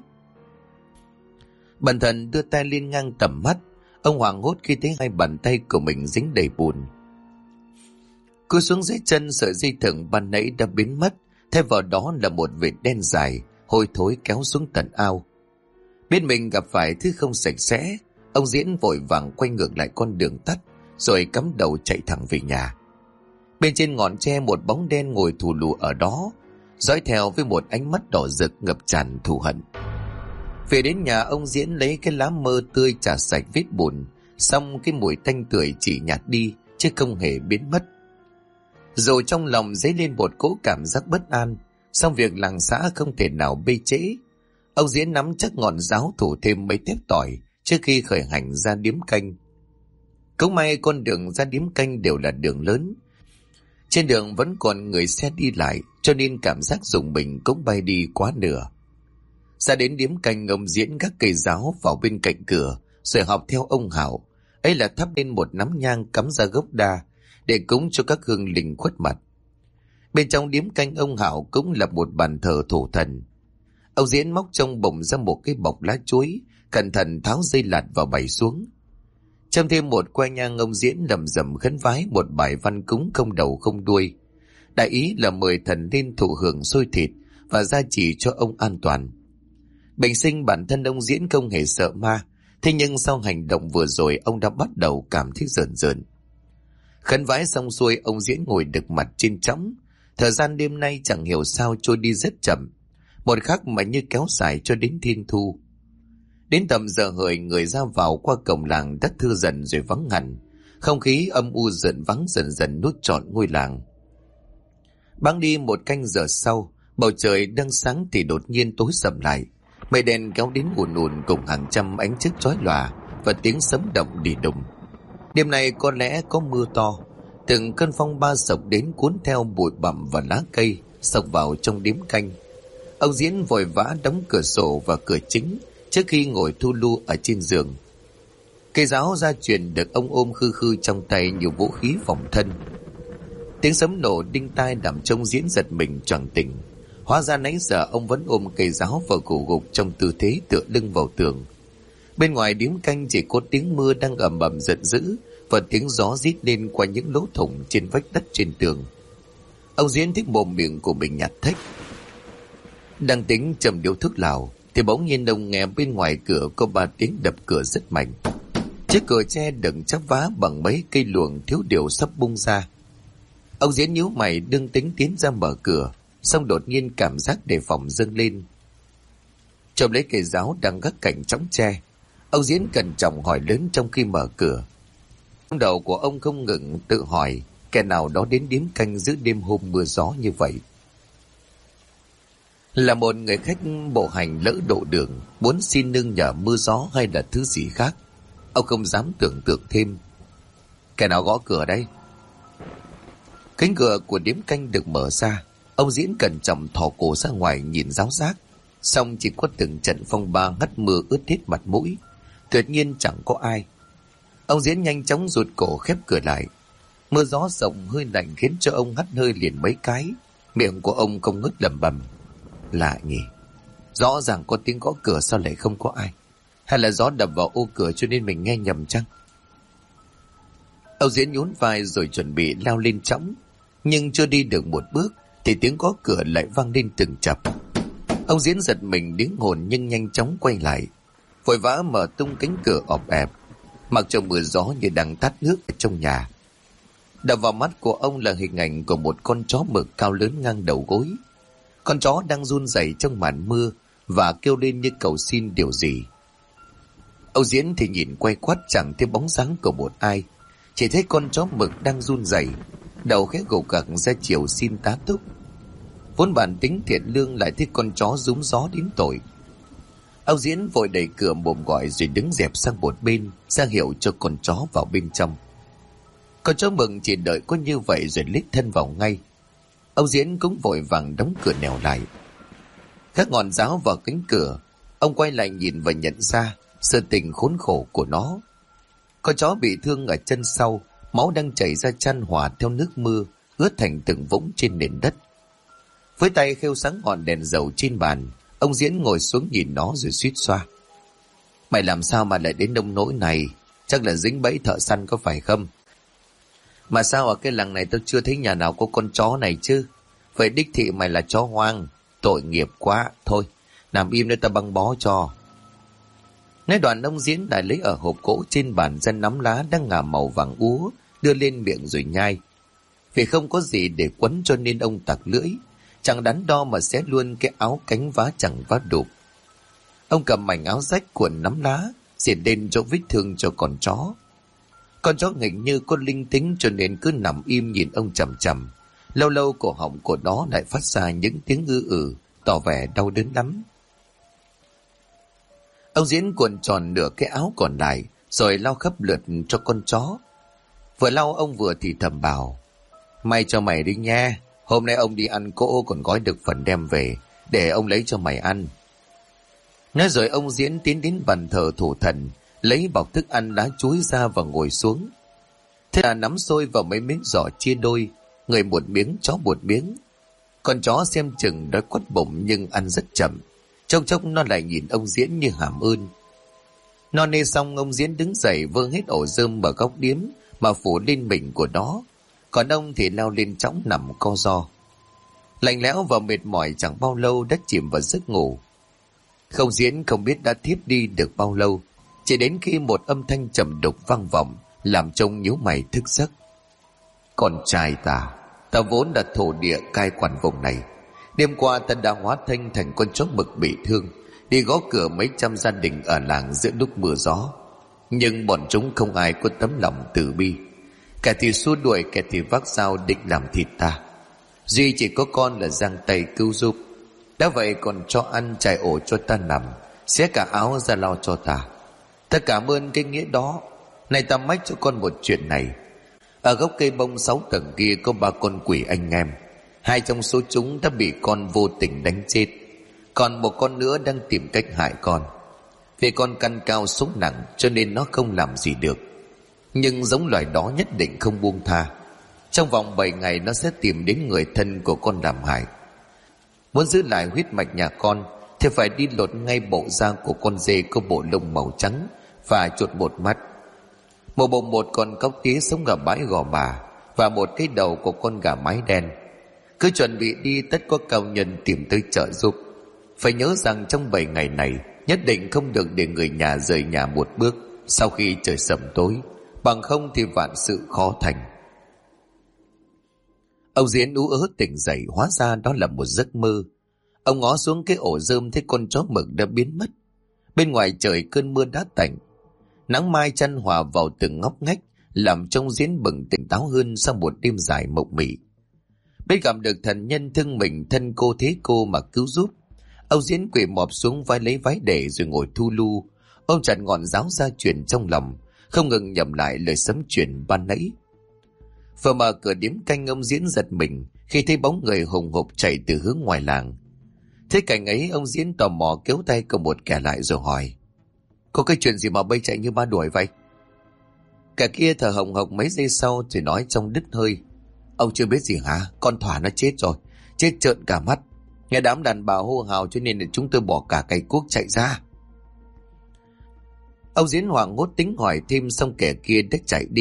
Bần thần đưa tay lên ngang tầm mắt, ông hoảng hốt khi thấy hai bàn tay của mình dính đầy bùn. Cúi xuống dưới chân, sợi dây thừng ban nãy đã biến mất, thay vào đó là một vệt đen dài, hôi thối kéo xuống tận ao. Biết mình gặp phải thứ không sạch sẽ, ông Diễn vội vàng quay ngược lại con đường tắt, rồi cắm đầu chạy thẳng về nhà. Bên trên ngọn tre một bóng đen ngồi thù lù ở đó, dõi theo với một ánh mắt đỏ rực ngập tràn thù hận. Về đến nhà, ông Diễn lấy cái lá mơ tươi chà sạch vết bùn, xong cái mùi tanh tưởi chỉ nhạt đi chứ không hề biến mất. Rồi trong lòng dấy lên một cỗ cảm giác bất an, song việc làng xã không thể nào bê trễ. Ông Diễn nắm chắc ngọn giáo thủ thêm mấy tép tỏi trước khi khởi hành ra điếm canh. Cũng may con đường ra điếm canh đều là đường lớn. Trên đường vẫn còn người xe đi lại, cho nên cảm giác rùng mình cũng bay đi quá nửa. Ra đến điếm canh, ông Diễn gác cây giáo vào bên cạnh cửa, rồi học theo ông Hảo. Ấy là thắp lên một nắm nhang cắm ra gốc đa, để cúng cho các hương linh khuất mặt. Bên trong điếm canh ông Hảo cũng là một bàn thờ thổ thần. Ông Diễn móc trong bồng ra một cái bọc lá chuối, cẩn thận tháo dây lạt vào bày xuống. Châm thêm một que nhang, ông Diễn lầm rầm khấn vái một bài văn cúng không đầu không đuôi. Đại ý là mời thần lên thụ hưởng xôi thịt và gia trì cho ông an toàn. Bình sinh bản thân ông Diễn không hề sợ ma, thế nhưng sau hành động vừa rồi ông đã bắt đầu cảm thấy rợn rợn. Khấn vái xong xuôi, ông Diễn ngồi đực mặt trên trống. Thời gian đêm nay chẳng hiểu sao trôi đi rất chậm, một khắc mà như kéo dài cho đến thiên thu. Đến tầm giờ hợi, người ra vào qua cổng làng đã thưa dần rồi vắng hẳn. Không khí âm u rợn vắng dần dần nuốt trọn ngôi làng. Băng đi một canh giờ sau, bầu trời đang sáng thì đột nhiên tối sầm lại. Mây đen kéo đến ùn ùn cùng hàng trăm ánh chớp chói lòa và tiếng sấm động đi đùng. Đêm nay có lẽ có mưa to. Từng cơn phong ba sộc đến cuốn theo bụi bặm và lá cây sộc vào trong điếm canh. Ông Diễn vội vã đóng cửa sổ và cửa chính trước khi ngồi thu lu ở trên giường. Cây giáo gia truyền được ông ôm khư khư trong tay như vũ khí phòng thân. Tiếng sấm nổ đinh tai làm trông Diễn giật mình choàng tỉnh. Hóa ra nãy giờ ông vẫn ôm cây giáo và gục gục trong tư thế tựa lưng vào tường. Bên ngoài điếm canh chỉ có tiếng mưa đang ầm ầm giận dữ và tiếng gió rít lên qua những lỗ thủng trên vách đất trên tường. Ông Diễn thích mồm miệng của mình nhạt thách. Đang tính châm điếu thuốc lào thì bỗng nhiên ông nghe bên ngoài cửa có 3 tiếng đập cửa rất mạnh. Chiếc cửa tre đựng chắp vá bằng mấy cây luồng thiếu điều sắp bung ra. Ông Diễn nhíu mày đương tính tiến ra mở cửa, xong đột nhiên cảm giác đề phòng dâng lên. Chộp lấy cây giáo đang gác cạnh chõng tre, ông Diễn cẩn trọng hỏi lớn trong khi mở cửa. Trong đầu của ông không ngừng tự hỏi kẻ nào đó đến điếm canh giữa đêm hôm mưa gió như vậy. Là một người khách bộ hành lỡ độ đường, muốn xin nương nhờ mưa gió hay là thứ gì khác, ông không dám tưởng tượng thêm. Kẻ nào gõ cửa đây? Cánh cửa của điếm canh được mở ra. Ông Diễn cẩn trọng thò cổ ra ngoài nhìn ráo rác, xong chỉ có từng trận phong ba hắt mưa ướt hết mặt mũi. Tuyệt nhiên chẳng có ai. Ông Diễn nhanh chóng rụt cổ khép cửa lại. Mưa gió rộng hơi lạnh khiến cho ông hắt hơi liền mấy cái. Miệng của ông không ngớt lẩm bẩm. Lạ nhỉ, rõ ràng có tiếng gõ cửa sao lại không có ai? Hay là gió đập vào ô cửa cho nên mình nghe nhầm chăng? Ông Diễn nhún vai rồi chuẩn bị leo lên chõng. Nhưng chưa đi được một bước thì tiếng gõ cửa lại vang lên từng chập. Ông Diễn giật mình điếng hồn nhưng nhanh chóng quay lại, vội vã mở tung cánh cửa ọp ẹp, mặc cho mưa gió như đang tát nước ở trong nhà. Đập vào mắt của ông là hình ảnh của một con chó mực cao lớn ngang đầu gối. Con chó đang run rẩy trong màn mưa và kêu lên như cầu xin điều gì. Ông Diễn thì nhìn quay quắt chẳng thấy bóng dáng của một ai, chỉ thấy con chó mực đang run rẩy, đầu khẽ gục gặc ra chiều xin tá túc. Vốn bản tính thiện lương lại thấy con chó rúm gió đến tội. Ông Diễn vội đẩy cửa mồm gọi rồi đứng dẹp sang một bên, ra hiệu cho con chó vào bên trong. Con chó mực chỉ đợi có như vậy rồi lết thân vào ngay. Ông Diễn cũng vội vàng đóng cửa nèo lại. Khắc ngọn giáo vào cánh cửa, ông quay lại nhìn và nhận ra sự tình khốn khổ của nó. Con chó bị thương ở chân sau, máu đang chảy ra chan hòa theo nước mưa, ướt thành từng vũng trên nền đất. Với tay khêu sáng ngọn đèn dầu trên bàn, ông Diễn ngồi xuống nhìn nó rồi suýt xoa. Mày làm sao mà lại đến nông nỗi này? Chắc là dính bẫy thợ săn có phải không? Mà sao ở cái làng này tôi chưa thấy nhà nào có con chó này chứ? Vậy đích thị mày là chó hoang, tội nghiệp quá. Thôi, nằm im để ta băng bó cho. Nói đoạn ông Diễn lại lấy ở hộp gỗ trên bàn ra nắm lá đang ngả màu vàng úa, đưa lên miệng rồi nhai. Vì không có gì để quấn cho nên ông tặc lưỡi, chẳng đắn đo mà xé luôn cái áo cánh vá chẳng vá đục. Ông cầm mảnh áo rách cuộn nắm lá, xịt lên chỗ vết thương cho con chó. Con chó nghịch như con linh tính cho nên cứ nằm im nhìn ông chằm chằm. Lâu lâu cổ họng của nó lại phát ra những tiếng tỏ vẻ đau đớn lắm. Ông Diễn cuộn tròn nửa cái áo còn lại rồi lau khắp lượt cho con chó. Vừa lau ông vừa thì thầm bảo: May cho mày đi nha, hôm nay ông đi ăn cỗ còn gói được phần đem về, để ông lấy cho mày ăn. Nói rồi ông Diễn tiến đến bàn thờ thủ thần, lấy bọc thức ăn lá chuối ra và ngồi xuống. Thế là nắm xôi vào mấy miếng giò chia đôi, người một miếng chó một miếng. Con chó xem chừng đã quắt bụng nhưng ăn rất chậm, chốc chốc nó lại nhìn ông Diễn như hàm ơn. No nê xong ông Diễn đứng dậy vơ hết ổ rơm ở góc điếm mà phủ lên mình của nó, còn ông thì leo lên chõng nằm co ro. Lạnh lẽo và mệt mỏi chẳng bao lâu đã chìm vào giấc ngủ. Không Diễn không biết đã thiếp đi được bao lâu, chỉ đến khi một âm thanh trầm đục vang vọng làm trông nhíu mày thức giấc. Con trai ta vốn là thổ địa cai quản vùng này. Đêm qua ta đã hóa thân thành con chó mực bị thương, đi gõ cửa mấy trăm gia đình ở làng giữa lúc mưa gió. Nhưng bọn chúng không ai có tấm lòng từ bi, kẻ thì xua đuổi, kẻ thì vác dao định làm thịt ta. Duy chỉ có con là giang tay cứu giúp. Đã vậy còn cho ăn trải ổ cho ta nằm, xé cả áo ra lo cho ta. Ta cảm ơn cái nghĩa đó. Này ta mách cho con một chuyện này. Ở gốc cây bông 6 tầng kia có 3 con quỷ anh em. 2 trong số chúng đã bị con vô tình đánh chết, còn một con nữa đang tìm cách hại con. Vì con căn cao sống nặng cho nên nó không làm gì được, nhưng giống loài đó nhất định không buông tha. Trong vòng 7 ngày nó sẽ tìm đến người thân của con làm hại. Muốn giữ lại huyết mạch nhà con thì phải đi lột ngay bộ da của con dê có bộ lông màu trắng và chuột một mắt, một bụng một con cóc tía sống ở bãi Gò Mà và một cái đầu của con gà mái đen. Cứ chuẩn bị đi, tất có cao nhân tìm tới trợ giúp. Phải nhớ rằng trong 7 ngày này nhất định không được để người nhà rời nhà một bước sau khi trời sẩm tối, bằng không thì vạn sự khó thành. Ông Diễn ú ớ tỉnh dậy, hóa ra đó là một giấc mơ. Ông ngó xuống cái ổ rơm thấy con chó mực đã biến mất. Bên ngoài trời cơn mưa đã tạnh, nắng mai chăn hòa vào từng ngóc ngách, làm trông Diễn bừng tỉnh táo hơn sau một đêm dài mộng mị. Biết gặp được thần nhân thương mình thân cô thế cô mà cứu giúp, ông Diễn quỳ mọp xuống vai lấy váy để rồi ngồi thu lu, ôm chặt ngọn giáo gia truyền trong lòng, không ngừng nhẩm lại lời sấm truyền ban nãy. Vừa mở cửa điếm canh, ông Diễn giật mình khi thấy bóng người hùng hục chạy từ hướng ngoài làng. Thế cảnh ấy, ông Diễn tò mò kéo tay của một kẻ lại rồi hỏi: Có cái chuyện gì mà bây chạy như ba đuổi vậy? Kẻ kia thở hồng hộc mấy giây sau thì nói trong đứt hơi: Ông chưa biết gì hả? Con thỏ nó chết rồi, chết trợn cả mắt. Nghe đám đàn bà hô hào cho nên chúng tôi bỏ cả cây cuốc chạy ra. Ông Diễn hoảng hốt tính hỏi thêm, xong kẻ kia đã chạy đi.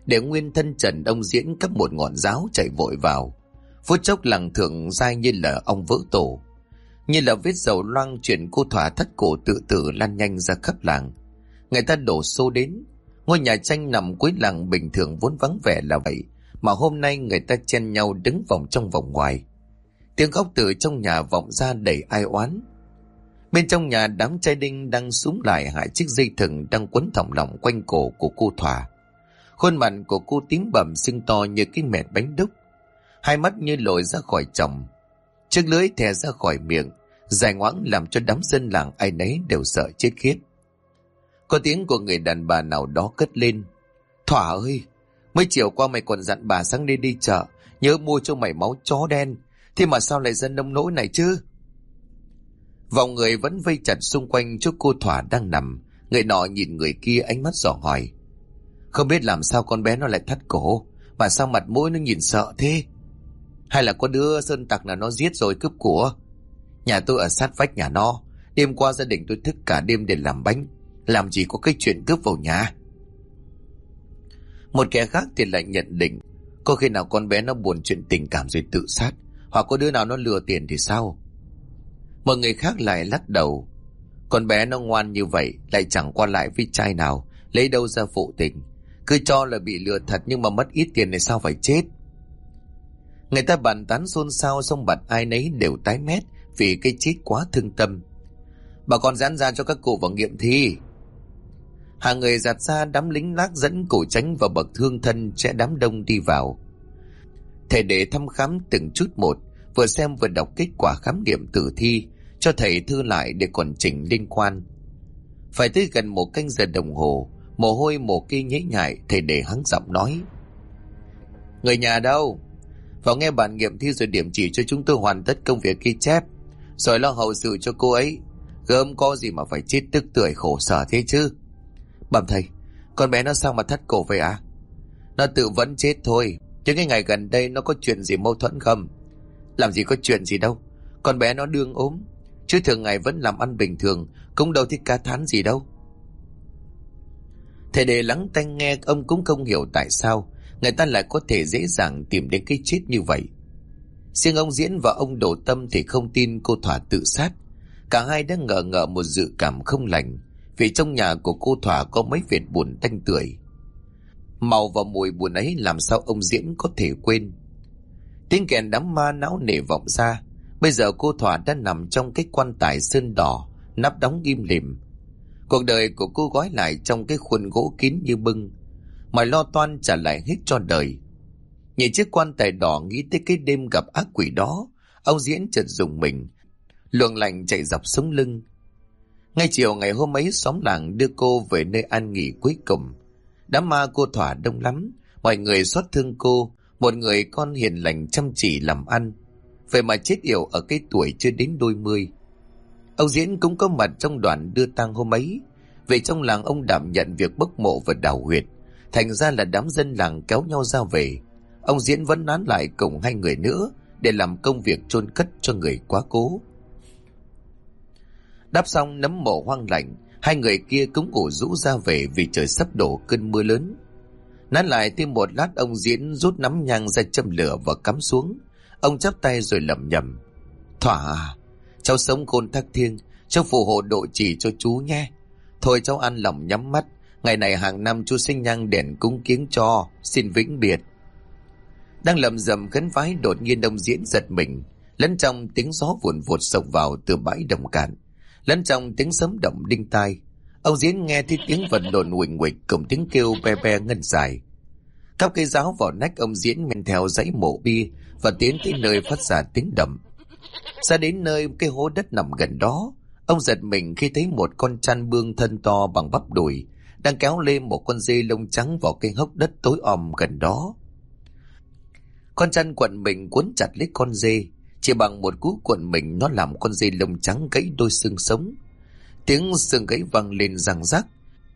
Để nguyên thân trần, ông Diễn cắp một ngọn giáo chạy vội vào. Phút chốc làng thượng dai như là ong vỡ tổ. Như là vết dầu loang chuyện cô Thỏa thắt cổ tự tử lan nhanh ra khắp làng. Người ta đổ xô đến. Ngôi nhà tranh nằm cuối làng bình thường vốn vắng vẻ là vậy, mà hôm nay người ta chen nhau đứng vòng trong vòng ngoài. Tiếng khóc từ trong nhà vọng ra đầy ai oán. Bên trong nhà, đám trai đinh đang súm lại hai chiếc dây thừng đang quấn thòng lọng quanh cổ của cô Thỏa. Khuôn mặt của cô tím bầm sưng to như cái mẹt bánh đúc, hai mắt như lồi ra khỏi tròng, chiếc lưỡi thè ra khỏi miệng, dài ngoãng làm cho đám dân làng ai nấy đều sợ chết khiếp. Có tiếng của người đàn bà nào đó cất lên: "Thỏa ơi, mấy chiều qua mày còn dặn bà sáng nay đi chợ nhớ mua cho mày máu chó đen, thế mà sao lại dân nông nỗi này chứ?" Vòng người vẫn vây chặt xung quanh chỗ cô Thỏa đang nằm. Người nọ nhìn người kia ánh mắt dò hỏi: "Không biết làm sao con bé nó lại thắt cổ, mà sao mặt mũi nó nhìn sợ thế? Hay là có đứa sơn tặc nào nó giết rồi cướp của? Nhà tôi ở sát vách nhà nó, đêm qua gia đình tôi thức cả đêm để làm bánh, làm gì có cái chuyện cướp vào nhà." Một kẻ khác thì lại nhận định: "Có khi nào con bé nó buồn chuyện tình cảm rồi tự sát, hoặc có đứa nào nó lừa tiền thì sao?" Một người khác lại lắc đầu: "Con bé nó ngoan như vậy, lại chẳng qua lại với trai nào, lấy đâu ra phụ tình. Cứ cho là bị lừa thật, nhưng mà mất ít tiền này sao phải chết?" Người ta bàn tán xôn xao, xong mặt ai nấy đều tái mét vì cái chết quá thương tâm. "Bà con giãn ra cho các cụ vào nghiệm thi." Hàng người giạt ra, đám lính lác dẫn cụ Tránh và bậc thương thân che đám đông đi vào. Thầy để thăm khám từng chút một, vừa xem vừa đọc kết quả khám nghiệm tử thi, cho thầy thư lại để còn chỉnh liên quan. Phải tới gần 1 canh giờ đồng hồ, mồ hôi mồ kê nhễ nhại, thầy để hắng giọng nói: "Người nhà đâu? Vào nghe bản nghiệm thi rồi điểm chỉ cho chúng tôi hoàn tất công việc ghi chép, rồi lo hậu sự cho cô ấy. Gớm có gì mà phải chết tức tưởi khổ sở thế chứ?" "Bẩm thầy, con bé nó sao mà thắt cổ vậy ạ?" "Nó tự vẫn chết thôi, chứ cái ngày gần đây nó có chuyện gì mâu thuẫn không?" "Làm gì có chuyện gì đâu, con bé nó đương ốm, chứ thường ngày vẫn làm ăn bình thường, cũng đâu thích cá thán gì đâu." Thầy để lắng tai nghe, ông cũng không hiểu tại sao người ta lại có thể dễ dàng tìm đến cái chết như vậy. Riêng ông Diễn và ông Đồ Tâm thì không tin cô Thỏa tự sát. Cả hai đã ngờ một dự cảm không lành, vì trong nhà của cô Thỏa có mấy vệt buồn tanh tưởi. Màu và mùi buồn ấy làm sao ông Diễn có thể quên. Tiếng kèn đám ma não nề vọng ra. Bây giờ cô Thỏa đã nằm trong cái quan tài sơn đỏ, nắp đóng im lìm. Cuộc đời của cô gói lại trong cái khuôn gỗ kín như bưng, mà lo toan trả lại hết cho đời. Nhìn chiếc quan tài đỏ, nghĩ tới cái đêm gặp ác quỷ đó, ông Diễn chợt rùng mình, luồng lạnh chạy dọc sống lưng. Ngay chiều ngày hôm ấy, xóm làng đưa cô về nơi an nghỉ cuối cùng. Đám ma cô Thỏa đông lắm, mọi người xót thương cô, một người con hiền lành chăm chỉ làm ăn, vậy mà chết yểu ở cái tuổi chưa đến đôi mươi. Ông Diễn cũng có mặt trong đoàn đưa tang hôm ấy. Về trong làng, ông đảm nhận việc bốc mộ và đào huyệt, thành ra là đám dân làng kéo nhau ra về. Ông Diễn vẫn nán lại cùng 2 người nữa để làm công việc chôn cất cho người quá cố. Đắp xong nấm mộ hoang lạnh, 2 người kia cũng ủ rũ ra về vì trời sắp đổ cơn mưa lớn. Nán lại thêm một lát, ông Diễn rút nắm nhang ra châm lửa và cắm xuống. Ông chắp tay rồi lẩm nhẩm: "Thỏa à, cháu sống khôn thác thiêng, cháu phù hộ độ trì cho chú nhé. Thôi cháu an lòng nhắm mắt, ngày này hàng năm chú sinh nhang đèn cúng kiếng cho, xin vĩnh biệt." Đang lầm rầm khấn vái, đột nhiên ông Diễn giật mình. Lẫn trong tiếng gió vụn vụt xộc vào từ bãi đồng cạn, lẫn trong tiếng sấm động đinh tai, ông Diễn nghe thấy tiếng vật lộn huỳnh huỳnh cùng tiếng kêu be be ngân dài. Cắp cây giáo vào nách, ông Diễn men theo dãy mộ bi và tiến tới nơi phát ra tiếng đầm. Ra đến nơi cái hố đất nằm gần đó, ông giật mình khi thấy một con chăn bương thân to bằng bắp đùi đang kéo lên một con dê lông trắng vào cái hốc đất tối om gần đó. Con chăn quặn mình cuốn chặt lấy con dê, chỉ bằng một cú cuộn mình nó làm con dê lông trắng gãy đôi xương sống. Tiếng xương gãy vang lên răng rắc.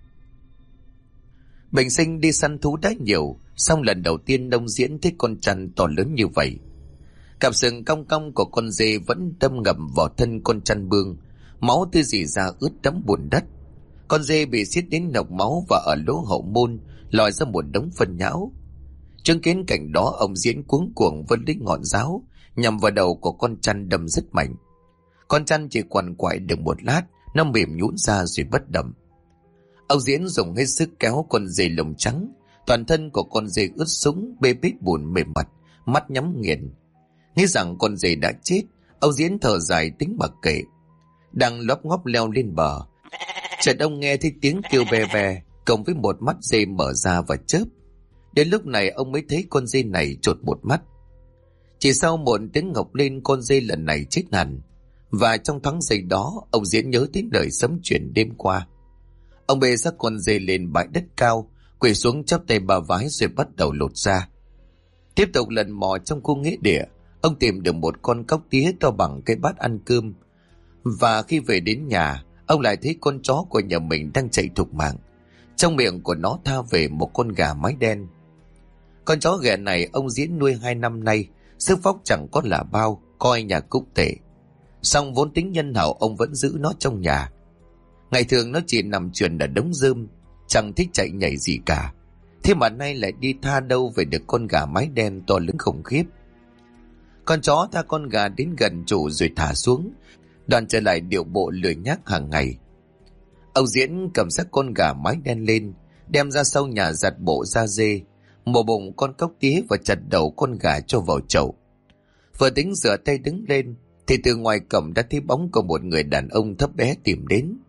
Bình sinh đi săn thú đã nhiều, song lần đầu tiên ông Diễn thấy con chăn to lớn như vậy. Cặp sừng cong cong của con dê vẫn đâm ngầm vào thân con chăn bương, máu tươi rỉ ra ướt đẫm bùn đất. Con dê bị xiết đến nọc máu và ở lỗ hậu môn lòi ra một đống phân nhão. Chứng kiến cảnh đó, ông Diễn cuống cuồng vươn lấy ngọn giáo nhằm vào đầu của con chăn đâm rất mạnh. Con chăn chỉ quằn quại được một lát, nó mềm nhũn ra rồi bất động. Ông Diễn dùng hết sức kéo con dê lông trắng, toàn thân của con dê ướt sũng, bê bết bùn mềm mặt, mắt nhắm nghiền. Nghĩ rằng con dê đã chết, ông Diễn thở dài tính mặc kệ. Đang lóp ngóp leo lên bờ, chợt ông nghe thấy tiếng kêu ve ve cộng với một mắt dê mở ra và chớp. Đến lúc này ông mới thấy con dê này chột một mắt. Chỉ sau một tiếng ngọc lên, con dê lần này chết hẳn. Và trong thoáng giây đó, ông Diễn nhớ đến lời sấm chuyển đêm qua. Ông bê xác con dê lên bãi đất cao, quỳ xuống chắp tay ba vái rồi bắt đầu lột ra. Tiếp tục lần mò trong khu nghĩa địa, ông tìm được một con cóc tía to bằng cái bát ăn cơm. Và khi về đến nhà, ông lại thấy con chó của nhà mình đang chạy thục mạng. Trong miệng của nó tha về một con gà mái đen. Con chó ghẻ này ông Diễn nuôi 2 năm nay, sức phóc chẳng có là bao, coi nhà cũng tệ. Song vốn tính nhân hậu, ông vẫn giữ nó trong nhà. Ngày thường nó chỉ nằm chườn ở đống rơm, chẳng thích chạy nhảy gì cả. Thế mà nay lại đi tha đâu về được con gà mái đen to lớn khủng khiếp. Con chó tha con gà đến gần chủ rồi thả xuống, đoàn trở lại điệu bộ lười nhác hàng ngày. Ông Diễn cầm xác con gà mái đen lên, đem ra sau nhà giặt bộ da dê, mổ bụng con cóc tía và chặt đầu con gà cho vào chậu. Vừa tính rửa tay đứng lên thì từ ngoài cổng đã thấy bóng của một người đàn ông thấp bé tìm đến.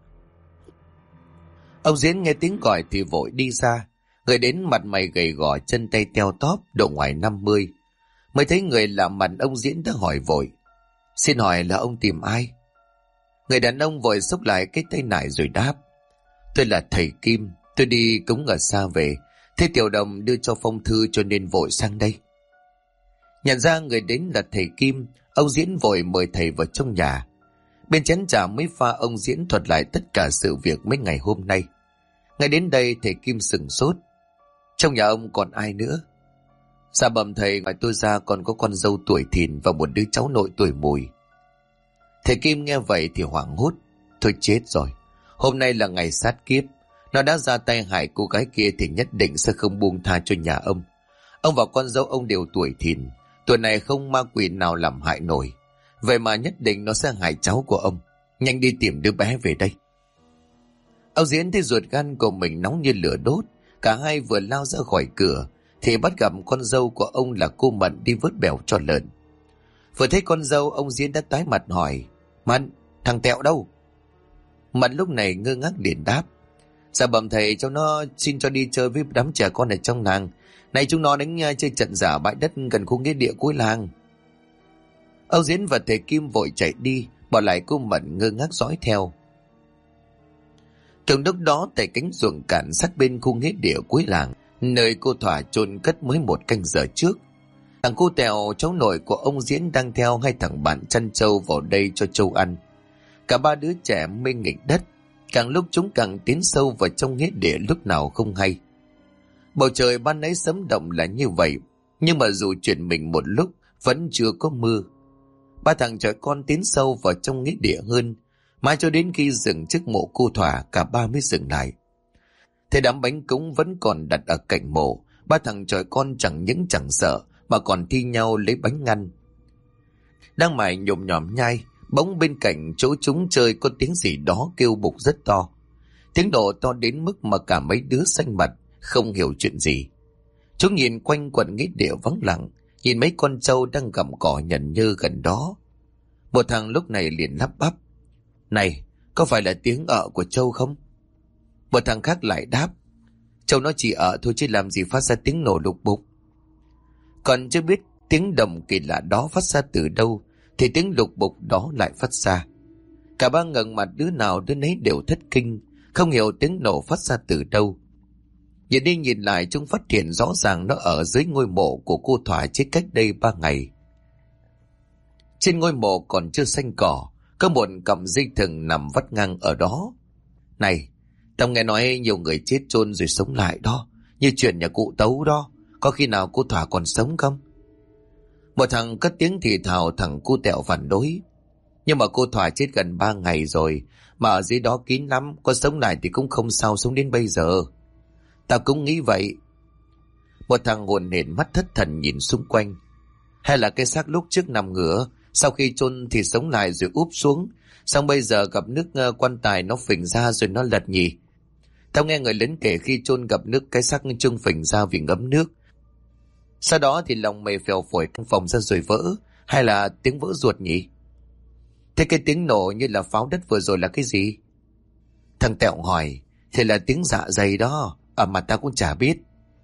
Ông Diễn nghe tiếng gọi thì vội đi ra. Người đến mặt mày gầy gò, chân tay teo tóp, độ ngoài 50. Mới thấy người lạ mặt, ông Diễn đã hỏi vội: "Xin hỏi là ông tìm ai?" Người đàn ông vội xốc lại cái tay nải rồi đáp: "Tôi là thầy Kim, tôi đi cúng ở xa về, thế tiểu đồng đưa cho phong thư cho nên vội sang đây." Nhận ra người đến là thầy Kim, ông Diễn vội mời thầy vào trong nhà. Bên chén trà mới pha, ông Diễn thuật lại tất cả sự việc mấy ngày hôm nay. Ngay đến đây thầy Kim sửng sốt: "Trong nhà ông còn ai nữa?" "Dạ bẩm thầy, ngoài tôi ra còn có con dâu tuổi thìn và một đứa cháu nội tuổi mùi." Thầy Kim nghe vậy thì hoảng hốt: "Thôi chết rồi, hôm nay là ngày sát kiếp. Nó đã ra tay hại cô gái kia thì nhất định sẽ không buông tha cho nhà ông. Ông và con dâu ông đều tuổi thìn, tuổi này không ma quỷ nào làm hại nổi. Vậy mà nhất định nó sẽ hại cháu của ông. Nhanh đi tìm đứa bé về đây." Ông Diễn thấy ruột gan của mình nóng như lửa đốt. Cả hai vừa lao ra khỏi cửa thì bắt gặp con dâu của ông là cô Mận đi vớt bèo cho lợn. Vừa thấy con dâu, ông Diễn đã tái mặt hỏi: "Mận, thằng Tẹo đâu?" Mận lúc này ngơ ngác liền đáp: "Dạ bẩm thầy, cháu nó xin cho đi chơi với đám trẻ con ở trong làng. Này chúng nó đánh chơi trận giả bãi đất gần khu nghĩa địa cuối làng." Ông Diễn và thầy Kim vội chạy đi, bỏ lại cô Mận ngơ ngác dõi theo. Cùng lúc đó, tại cánh ruộng cạn sát bên khu nghĩa địa cuối làng, nơi cô Thỏa chôn cất mới 1 canh giờ trước, thằng cô Tèo, cháu nội của ông Diễn, đang theo 2 thằng bạn chăn trâu vào đây cho trâu ăn. Cả 3 đứa trẻ mê nghịch đất, càng lúc chúng càng tiến sâu vào trong nghĩa địa lúc nào không hay. Bầu trời ban nãy sấm động là như vậy, nhưng mà dù chuyển mình một lúc vẫn chưa có mưa. 3 thằng trẻ con tiến sâu vào trong nghĩa địa hơn, mãi cho đến khi dừng trước mộ cô Thỏa, cả 3 mới dừng lại. Thế đám bánh cúng vẫn còn đặt ở cạnh mộ, 3 thằng trẻ con chẳng những chẳng sợ mà còn thi nhau lấy bánh ngăn. Đang mải nhồm nhòm nhai, bỗng bên cạnh chỗ chúng chơi có tiếng gì đó kêu bục rất to. Tiếng độ to đến mức mà cả mấy đứa xanh mặt, không hiểu chuyện gì. Chúng nhìn quanh quần nghĩa địa vắng lặng, nhìn mấy con trâu đang gặm cỏ nhẩn nhơ gần đó. Một thằng lúc này liền lắp bắp: "Này, có phải là tiếng ợ của trâu không?" Một thằng khác lại đáp: "Trâu nó chỉ ợ thôi chứ làm gì phát ra tiếng nổ lục bục." Còn chưa biết tiếng động kỳ lạ đó phát ra từ đâu thì tiếng lục bục đó lại phát ra. Cả 3 ngẩng mặt, đứa nào đứa nấy đều thất kinh, không hiểu tiếng nổ phát ra từ đâu. Nhìn đi nhìn lại, chúng phát hiện rõ ràng nó ở dưới ngôi mộ của cô Thỏa chết cách đây 3 ngày. Trên ngôi mộ còn chưa xanh cỏ, có một cọng dây thừng nằm vắt ngang ở đó. "Này, tao nghe nói nhiều người chết chôn rồi sống lại đó, như chuyện nhà cụ Tấu đó, có khi nào cô Thỏa còn sống không?" Một thằng cất tiếng thì thào. Thằng cu Tẹo phản đối: "Nhưng mà cô Thỏa chết gần 3 ngày rồi, mà ở dưới đó kín lắm, có sống lại thì cũng không sao sống đến bây giờ." Tao cũng nghĩ vậy. Một thằng hồn hển mắt thất thần nhìn xung quanh. Hay là cái xác lúc trước nằm ngửa, sau khi chôn thì sống lại rồi úp xuống, xong bây giờ gặp nước quan tài nó phình ra rồi nó lật nhỉ? Tao nghe người lớn kể khi chôn gặp nước cái xác trưng phình ra vì ngấm nước. Sau đó thì lòng mề phèo phổi trong phòng ra rồi vỡ. Hay là tiếng vỡ ruột nhỉ? Thế cái tiếng nổ như là pháo đất vừa rồi là cái gì? Thằng Tẹo hỏi. Thì là tiếng dạ dày đó. Mà tao cũng chả biết.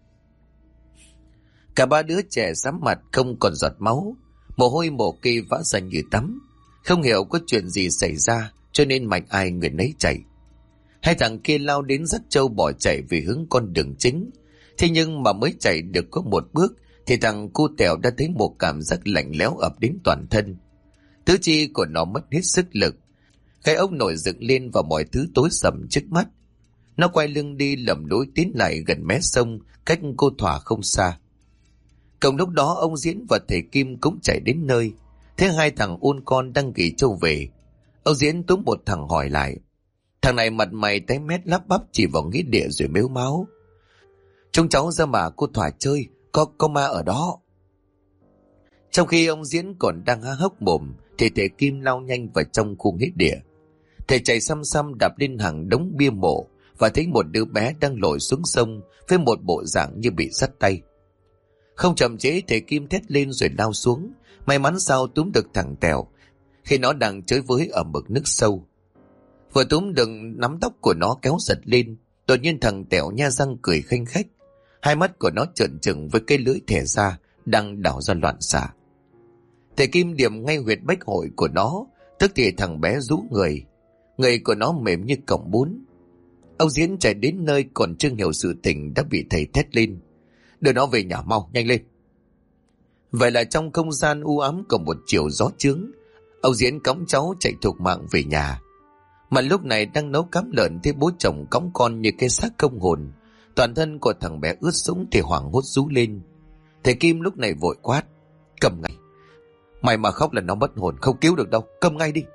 Cả ba đứa trẻ sám mặt không còn giọt máu. Mồ hôi mồ kê vã ra như tắm. Không hiểu có chuyện gì xảy ra, cho nên mạch ai người nấy chạy. Hai thằng kia lao đến dắt trâu bỏ chạy về hướng con đường chính. Thế nhưng mà mới chạy được có một bước thì thằng cu Tèo đã thấy một cảm giác lạnh lẽo ập đến toàn thân. Tứ chi của nó mất hết sức lực. Cái ốc nổi dựng lên và mọi thứ tối sầm trước mắt. Nó quay lưng đi lầm lũi tiến lại gần mé sông cách cô Thỏa không xa. Cùng lúc đó ông Diễn và thầy Kim cũng chạy đến nơi. Thế hai thằng ôn con đang gỉ trâu về. Ông Diễn túm một thằng hỏi lại. Thằng này mặt mày tái mét lắp bắp chỉ vào nghĩa địa rồi mếu máu. Chúng cháu ra mà cô Thỏa chơi, có ma ở đó. Trong khi ông Diễn còn đang há hốc mồm thì thầy Kim lao nhanh vào trong khu nghĩa địa. Thầy chạy xăm xăm đạp lên hàng đống bia mộ và thấy một đứa bé đang lội xuống sông với một bộ dạng như bị sắt tay. Không chậm trễ thầy Kim thét lên rồi lao xuống. May mắn sao túm được thằng Tèo khi nó đang chơi với ở mực nước sâu. Vừa túm được nắm tóc của nó kéo giật lên, đột nhiên thằng Tèo nhe răng cười khanh khách. Hai mắt của nó trợn trừng với cái lưỡi thẻ ra đang đảo ra loạn xạ. Thầy Kim điểm ngay huyệt bách hội của nó, tức thì thằng bé rũ người của nó mềm như cọng bún. Ông Diễn chạy đến nơi còn chưa hiểu sự tình đã bị thầy thét lên. Đưa nó về nhà mau, nhanh lên. Vậy là trong không gian u ám của một chiều gió chướng, ông Diễn cõng cháu chạy thục mạng về nhà. Mà lúc này đang nấu cám lợn thấy bố chồng cõng con như cái xác không hồn. Toàn thân của thằng bé ướt sũng thì hoảng hốt rú lên. Thầy Kim lúc này vội quát. Cầm ngay. Mày mà khóc là nó mất hồn, không cứu được đâu, cầm ngay đi.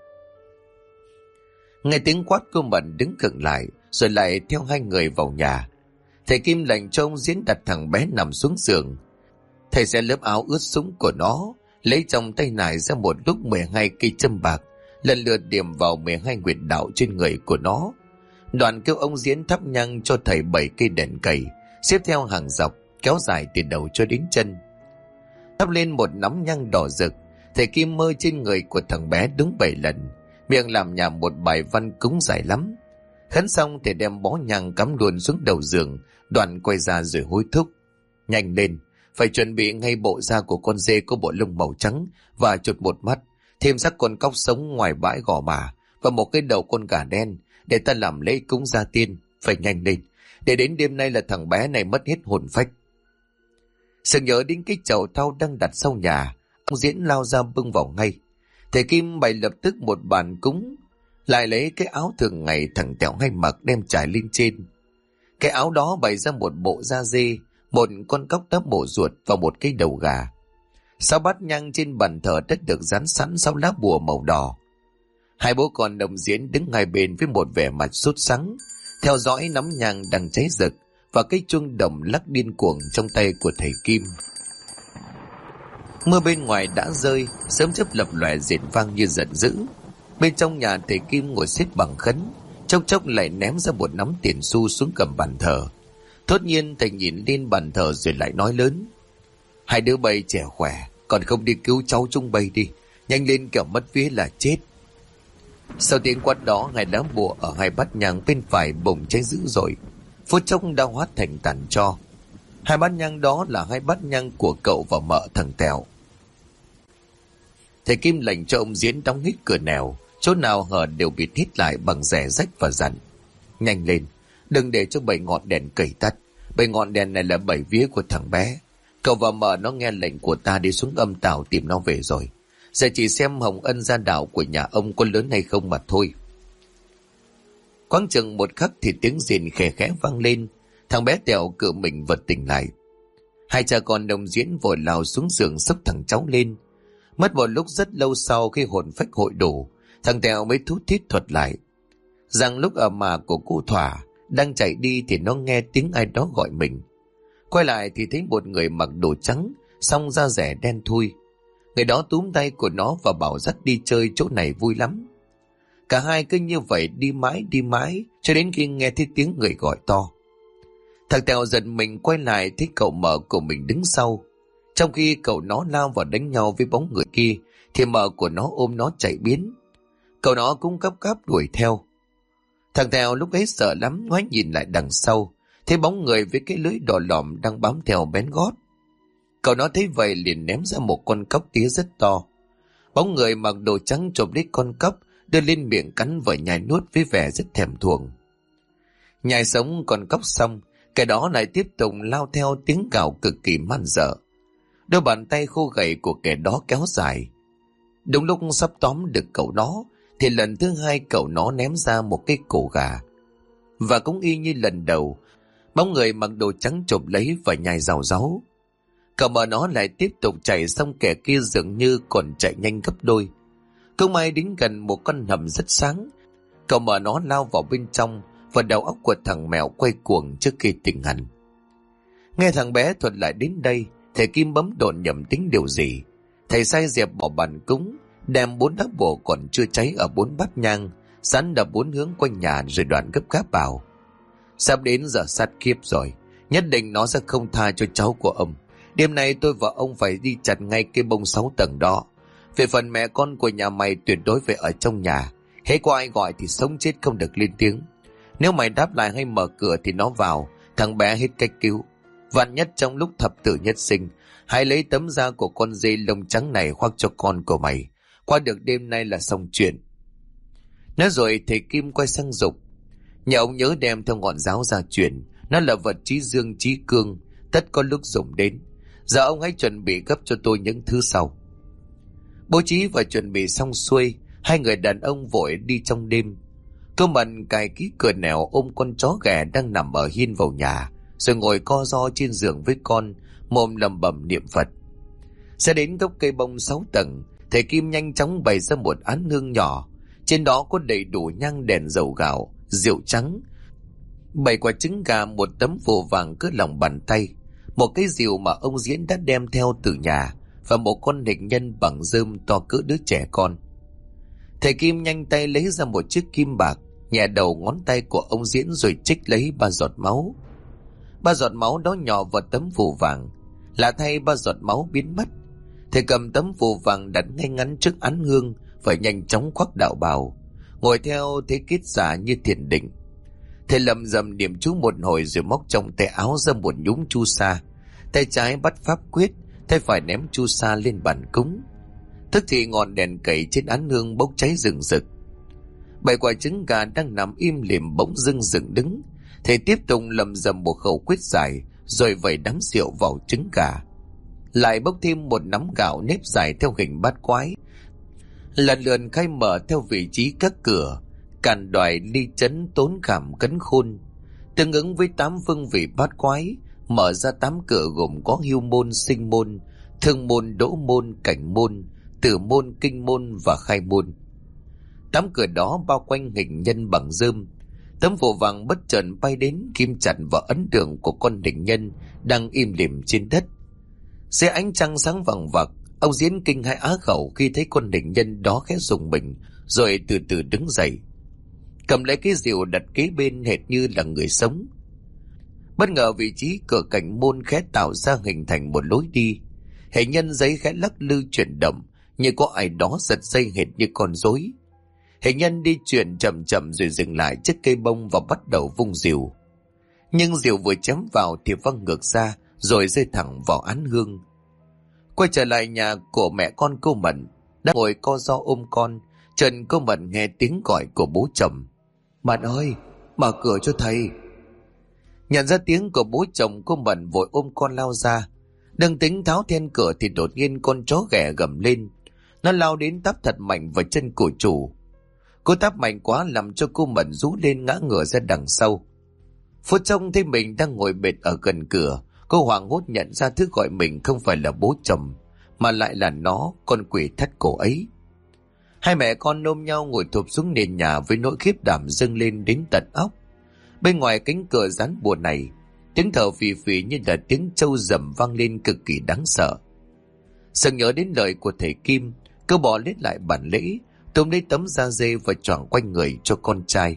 Nghe tiếng quát của Mận đứng khựng lại, rồi lại theo hai người vào nhà. Thầy Kim lệnh cho ông Diễn đặt thằng bé nằm xuống giường. Thầy sẽ lớp áo ướt sũng của nó, lấy trong tay nải ra một lúc 12 cây châm bạc, lần lượt điểm vào 12 huyệt đạo trên người của nó. Đoàn kêu ông Diễn thắp nhang cho thầy 7 cây đèn cầy, xếp theo hàng dọc, kéo dài từ đầu cho đến chân. Thắp lên một nắm nhang đỏ rực, thầy Kim mơ trên người của thằng bé đúng 7 lần, miệng làm nhảm một bài văn cúng dài lắm. Khấn xong thì đem bó nhang cắm luôn xuống đầu giường, Đoàn quay ra rồi hối thúc. Nhanh lên, phải chuẩn bị ngay bộ da của con dê có bộ lông màu trắng và chuột một mắt, thêm xác con cóc sống ngoài bãi gò mả và một cái đầu con gà đen để ta làm lễ cúng gia tiên. Phải nhanh lên, để đến đêm nay là thằng bé này mất hết hồn phách. Sự nhớ đến cái chậu thau đang đặt sau nhà, ông Diễn lao ra bưng vào ngay. Thầy Kim bày lập tức một bàn cúng, lại lấy cái áo thường ngày thằng Tẹo hay mặc đem trải lên trên. Cái áo đó bày ra một bộ da dê, một con cóc đắp bổ ruột và một cái đầu gà. 6 bát nhang trên bàn thờ đã được dán sẵn 6 lá bùa màu đỏ. Hai bố con đồng Diễn đứng hai bên với một vẻ mặt sốt sắng, theo dõi nắm nhang đang cháy rực và cái chuông đồng lắc điên cuồng trong tay của thầy Kim. Mưa bên ngoài đã rơi, sớm chớp lập lòe rền vang như giận dữ. Bên trong nhà thầy Kim ngồi xếp bằng khấn, chốc chốc lại ném ra một nắm tiền xu xuống cầm bàn thờ. Thốt nhiên thầy nhìn lên bàn thờ rồi lại nói lớn. Hai đứa bay trẻ khỏe, còn không đi cứu cháu chúng bay đi, nhanh lên kẻo mất vía là chết. Sau tiếng quát đó, hai lá bùa ở hai bát nhang bên phải bùng cháy dữ dội, phút chốc đã hóa thành tàn tro. Hai bát nhang đó là hai bát nhang của cậu và mợ thằng Tèo. Thầy Kim lệnh cho ông Diễn đóng hết cửa nẻo, chỗ nào hở đều bịt hết lại bằng rẻ rách và dặn. Nhanh lên, đừng để cho 7 ngọn đèn cầy tắt. 7 ngọn đèn này là 7 vía của thằng bé. Cậu và mợ nó nghe lệnh của ta đi xuống âm tảo tìm nó về rồi. Giờ chỉ xem hồng ân gia đạo của nhà ông có lớn hay không mà thôi. Quãng chừng một khắc thì tiếng rền khẽ khẽ vang lên. Thằng bé Tèo cựa mình vật tỉnh lại. Hai cha con đồng Diễn vội lao xuống giường xốc thằng cháu lên. Mất một lúc rất lâu sau khi hồn phách hội đủ, thằng Tèo mới thút thít thuật lại rằng lúc ở mả của cô Thỏa, Đang chạy đi thì nó nghe tiếng ai đó gọi mình. Quay lại thì thấy một người mặc đồ trắng, song da dẻ đen thui. Người đó túm tay của nó và bảo dắt đi chơi, chỗ này vui lắm. Cả hai cứ như vậy đi mãi cho đến khi nghe thấy tiếng người gọi to. Thằng Tèo giật mình quay lại thấy cậu mợ của mình đứng sau. Trong khi cậu nó lao vào đánh nhau với bóng người kia thì mợ của nó ôm nó chạy biến. Cậu nó cũng gấp gáp đuổi theo. Thằng Tèo lúc ấy sợ lắm, ngoái nhìn lại đằng sau, thấy bóng người với cái lưỡi đỏ lòm đang bám theo bén gót. Cậu nó thấy vậy liền ném ra một con cóc tía rất to. Bóng người mặc đồ trắng chộp lấy con cóc, đưa lên miệng cắn và nhai nuốt với vẻ rất thèm thuồng. Nhai sống con cóc xong, cái đó lại tiếp tục lao theo tiếng gào cực kỳ man dợ. Đôi bàn tay khô gầy của kẻ đó kéo dài. Đúng lúc sắp tóm được cậu nó thì lần thứ hai cậu nó ném ra một cái cổ gà. Và cũng y như lần đầu, bóng người mặc đồ trắng chộp lấy và nhai rào ráu. Cậu mở nó lại tiếp tục chạy, xong kẻ kia dường như còn chạy nhanh gấp đôi. Không may đến gần một con hầm rất sáng, cậu mở nó lao vào bên trong và đầu óc của thằng mèo quay cuồng trước khi tỉnh hẳn. Nghe thằng bé thuật lại đến đây, thầy Kim bấm độn nhầm tính điều gì. Thầy sai dẹp bỏ bàn cúng, đem 4 đá bồ còn chưa cháy ở 4 bát nhang sẵn ở 4 hướng quanh nhà, rồi đoạn gấp gáp bảo: sắp đến giờ sát kiếp rồi, nhất định nó sẽ không tha cho cháu của ông. Đêm nay tôi và ông phải đi chặt ngay cái bông 6 tầng đó. Về phần mẹ con của nhà mày tuyệt đối phải ở trong nhà, hễ có ai gọi thì sống chết không được lên tiếng. Nếu mày đáp lại hay mở cửa thì nó vào, thằng bé hết cách cứu. Vạn nhất trong lúc thập tử nhất sinh, hãy lấy tấm da của con dê lông trắng này khoác cho con của mày. Qua được đêm nay là xong chuyện. Nói rồi thầy Kim quay sang Dục: nhà ông nhớ đem theo ngọn giáo ra chuyển, nó là vật chí dương chí cương, tất có lúc dùng đến. Giờ ông hãy chuẩn bị gấp cho tôi những thứ sau. Bố trí và chuẩn bị xong xuôi, hai người đàn ông vội đi trong đêm. Cô Mận cài kỹ cửa nẻo ôm con chó ghẻ đang nằm ở hiên vào nhà, rồi ngồi co ro trên giường với con, mồm lẩm bẩm niệm Phật. Sẽ đến gốc cây bông 6 tầng, thầy Kim nhanh chóng bày ra một án hương nhỏ. Trên đó có đầy đủ nhang đèn dầu gạo, rượu trắng, 7 quả trứng gà, một tấm phù vàng cỡ lòng bàn tay, một cái rìu mà ông Diễn đã đem theo từ nhà, và một con hình nhân bằng rơm to cỡ đứa trẻ con. Thầy Kim nhanh tay lấy ra một chiếc kim bạc, nhẹ đầu ngón tay của ông Diễn rồi trích lấy 3 giọt máu. 3 giọt máu đó nhỏ vào tấm phù vàng. Lạ thay 3 giọt máu biến mất. Thầy cầm tấm phù vàng đặt ngay ngắn trước án hương và nhanh chóng khoác đạo bào, ngồi theo thế kết giả như thiền định. Thầy lầm rầm niệm chú một hồi rồi móc trong tay áo ra một nhúm chu sa. Tay trái bắt pháp quyết, tay phải ném chu sa lên bàn cúng. Tức thì ngọn đèn cầy trên án hương bốc cháy rừng rực. 7 quả trứng gà đang nằm im lìm bỗng dưng dựng đứng. Thầy tiếp tục lầm rầm một khẩu quyết giải, rồi vẩy đám rượu vào trứng gà. Lại bốc thêm một nắm gạo nếp dài theo hình bát quái, lần lượt khai mở theo vị trí các cửa: càn đoài, ly chấn, tốn khảm, cấn khôn. Tương ứng với 8 phương vị bát quái, mở ra 8 cửa gồm có hưu môn, sinh môn, thương môn, đỗ môn, cảnh môn, tử môn, kinh môn và khai môn. 8 cửa đó bao quanh hình nhân bằng rơm. Tấm phù vàng bất chợt bay đến, kim chặt vào ấn tượng của con hình nhân đang im lìm trên đất. Dưới ánh trăng sáng vằng vặc, ông Diễn kinh hãi á khẩu khi thấy con hình nhân đó khẽ rùng mình, rồi từ từ đứng dậy, cầm lấy cái rìu đặt kế bên hệt như là người sống. Bất ngờ vị trí cửa cảnh môn khẽ tạo ra hình thành một lối đi. Hình nhân giấy khẽ lắc lư chuyển động, như có ai đó giật dây hệt như con rối. Hình nhân đi chuyển chậm chậm rồi dừng lại trước cây bông và bắt đầu vung rìu. Nhưng rìu vừa chém vào thì văng ngược ra, rồi rơi thẳng vào án hương. Quay trở lại nhà của mẹ con cô Mận, đang ngồi co ro ôm con. Trần cô Mận nghe tiếng gọi của bố chồng: Mận ơi, mở cửa cho thầy. Nhận ra tiếng của bố chồng, cô Mận vội ôm con lao ra. Đang tính tháo then cửa thì đột nhiên con chó ghẻ gầm lên. Nó lao đến táp thật mạnh vào chân của chủ. Cô táp mạnh quá làm cho cô Mận rú lên ngã ngửa ra đằng sau. Phút trông thấy mình đang ngồi bệt ở gần cửa, cô hoảng hốt nhận ra thứ gọi mình không phải là bố chồng, mà lại là nó, con quỷ thắt cổ ấy. Hai mẹ con ôm nhau ngồi thụp xuống nền nhà với nỗi khiếp đảm dâng lên đến tận óc. Bên ngoài cánh cửa dán bùa này, tiếng thở phì phì như là tiếng trâu rầm vang lên cực kỳ đáng sợ. Sừng nhớ đến lời của thầy Kim, cô bỏ lết lại bản lễ, túm lấy tấm da dê và choàng quanh người cho con trai.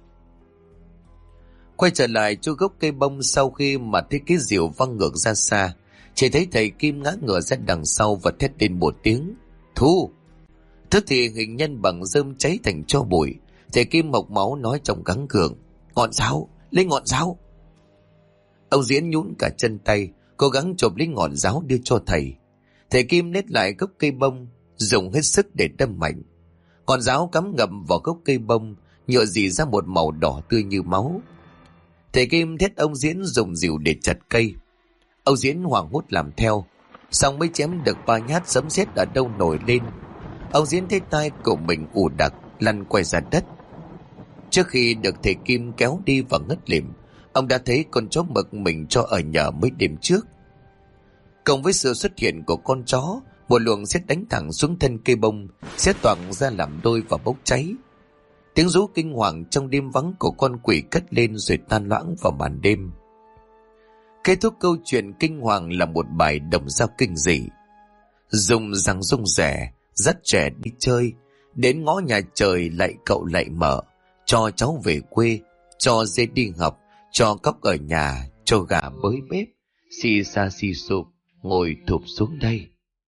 Quay trở lại chỗ gốc cây bông, sau khi mà thấy cái diều văng ngược ra xa, chỉ thấy thầy Kim ngã ngửa ra đằng sau và thét lên một tiếng thu. Tức thì hình nhân bằng rơm cháy thành tro bụi. Thầy Kim mộc máu nói trong gắng gượng: ngọn giáo, lấy ngọn giáo. Ông Diễn nhún cả chân tay, cố gắng chộp lấy ngọn giáo đưa cho thầy. Thầy Kim nết lại gốc cây bông, dùng hết sức để đâm mạnh. Ngọn giáo cắm ngậm vào gốc cây bông, nhựa rỉ ra một màu đỏ tươi như máu. Thầy Kim thét ông Diễn dùng dìu để chặt cây. Ông Diễn hoảng hốt làm theo, xong mới chém được 3 nhát sấm sét ở đâu nổi lên. Ông Diễn thấy tai của mình ù đặc, lăn quay ra đất. Trước khi được thầy Kim kéo đi và ngất lịm, ông đã thấy con chó mực mình cho ở nhờ mấy đêm trước. Cộng với sự xuất hiện của con chó, một luồng sét đánh thẳng xuống thân cây bông, sét toạc ra làm đôi và bốc cháy. Tiếng rú kinh hoàng trong đêm vắng của con quỷ cất lên rồi tan loãng vào màn đêm. Kết thúc câu chuyện kinh hoàng là một bài đồng dao kinh dị. Dùng răng rung rẻ, dắt trẻ đi chơi, đến ngõ nhà trời lạy cậu lạy mở, cho cháu về quê, cho dê đi học, cho cóc ở nhà, cho gà bới bếp, xì xa xì sụp, ngồi thụp xuống đây.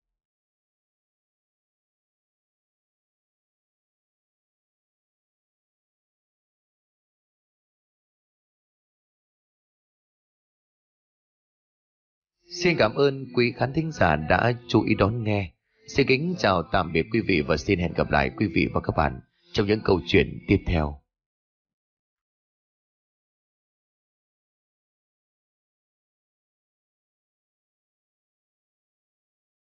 Xin cảm ơn quý khán thính giả đã chú ý đón nghe. Xin kính chào tạm biệt quý vị và xin hẹn gặp lại quý vị và các bạn trong những câu chuyện tiếp theo.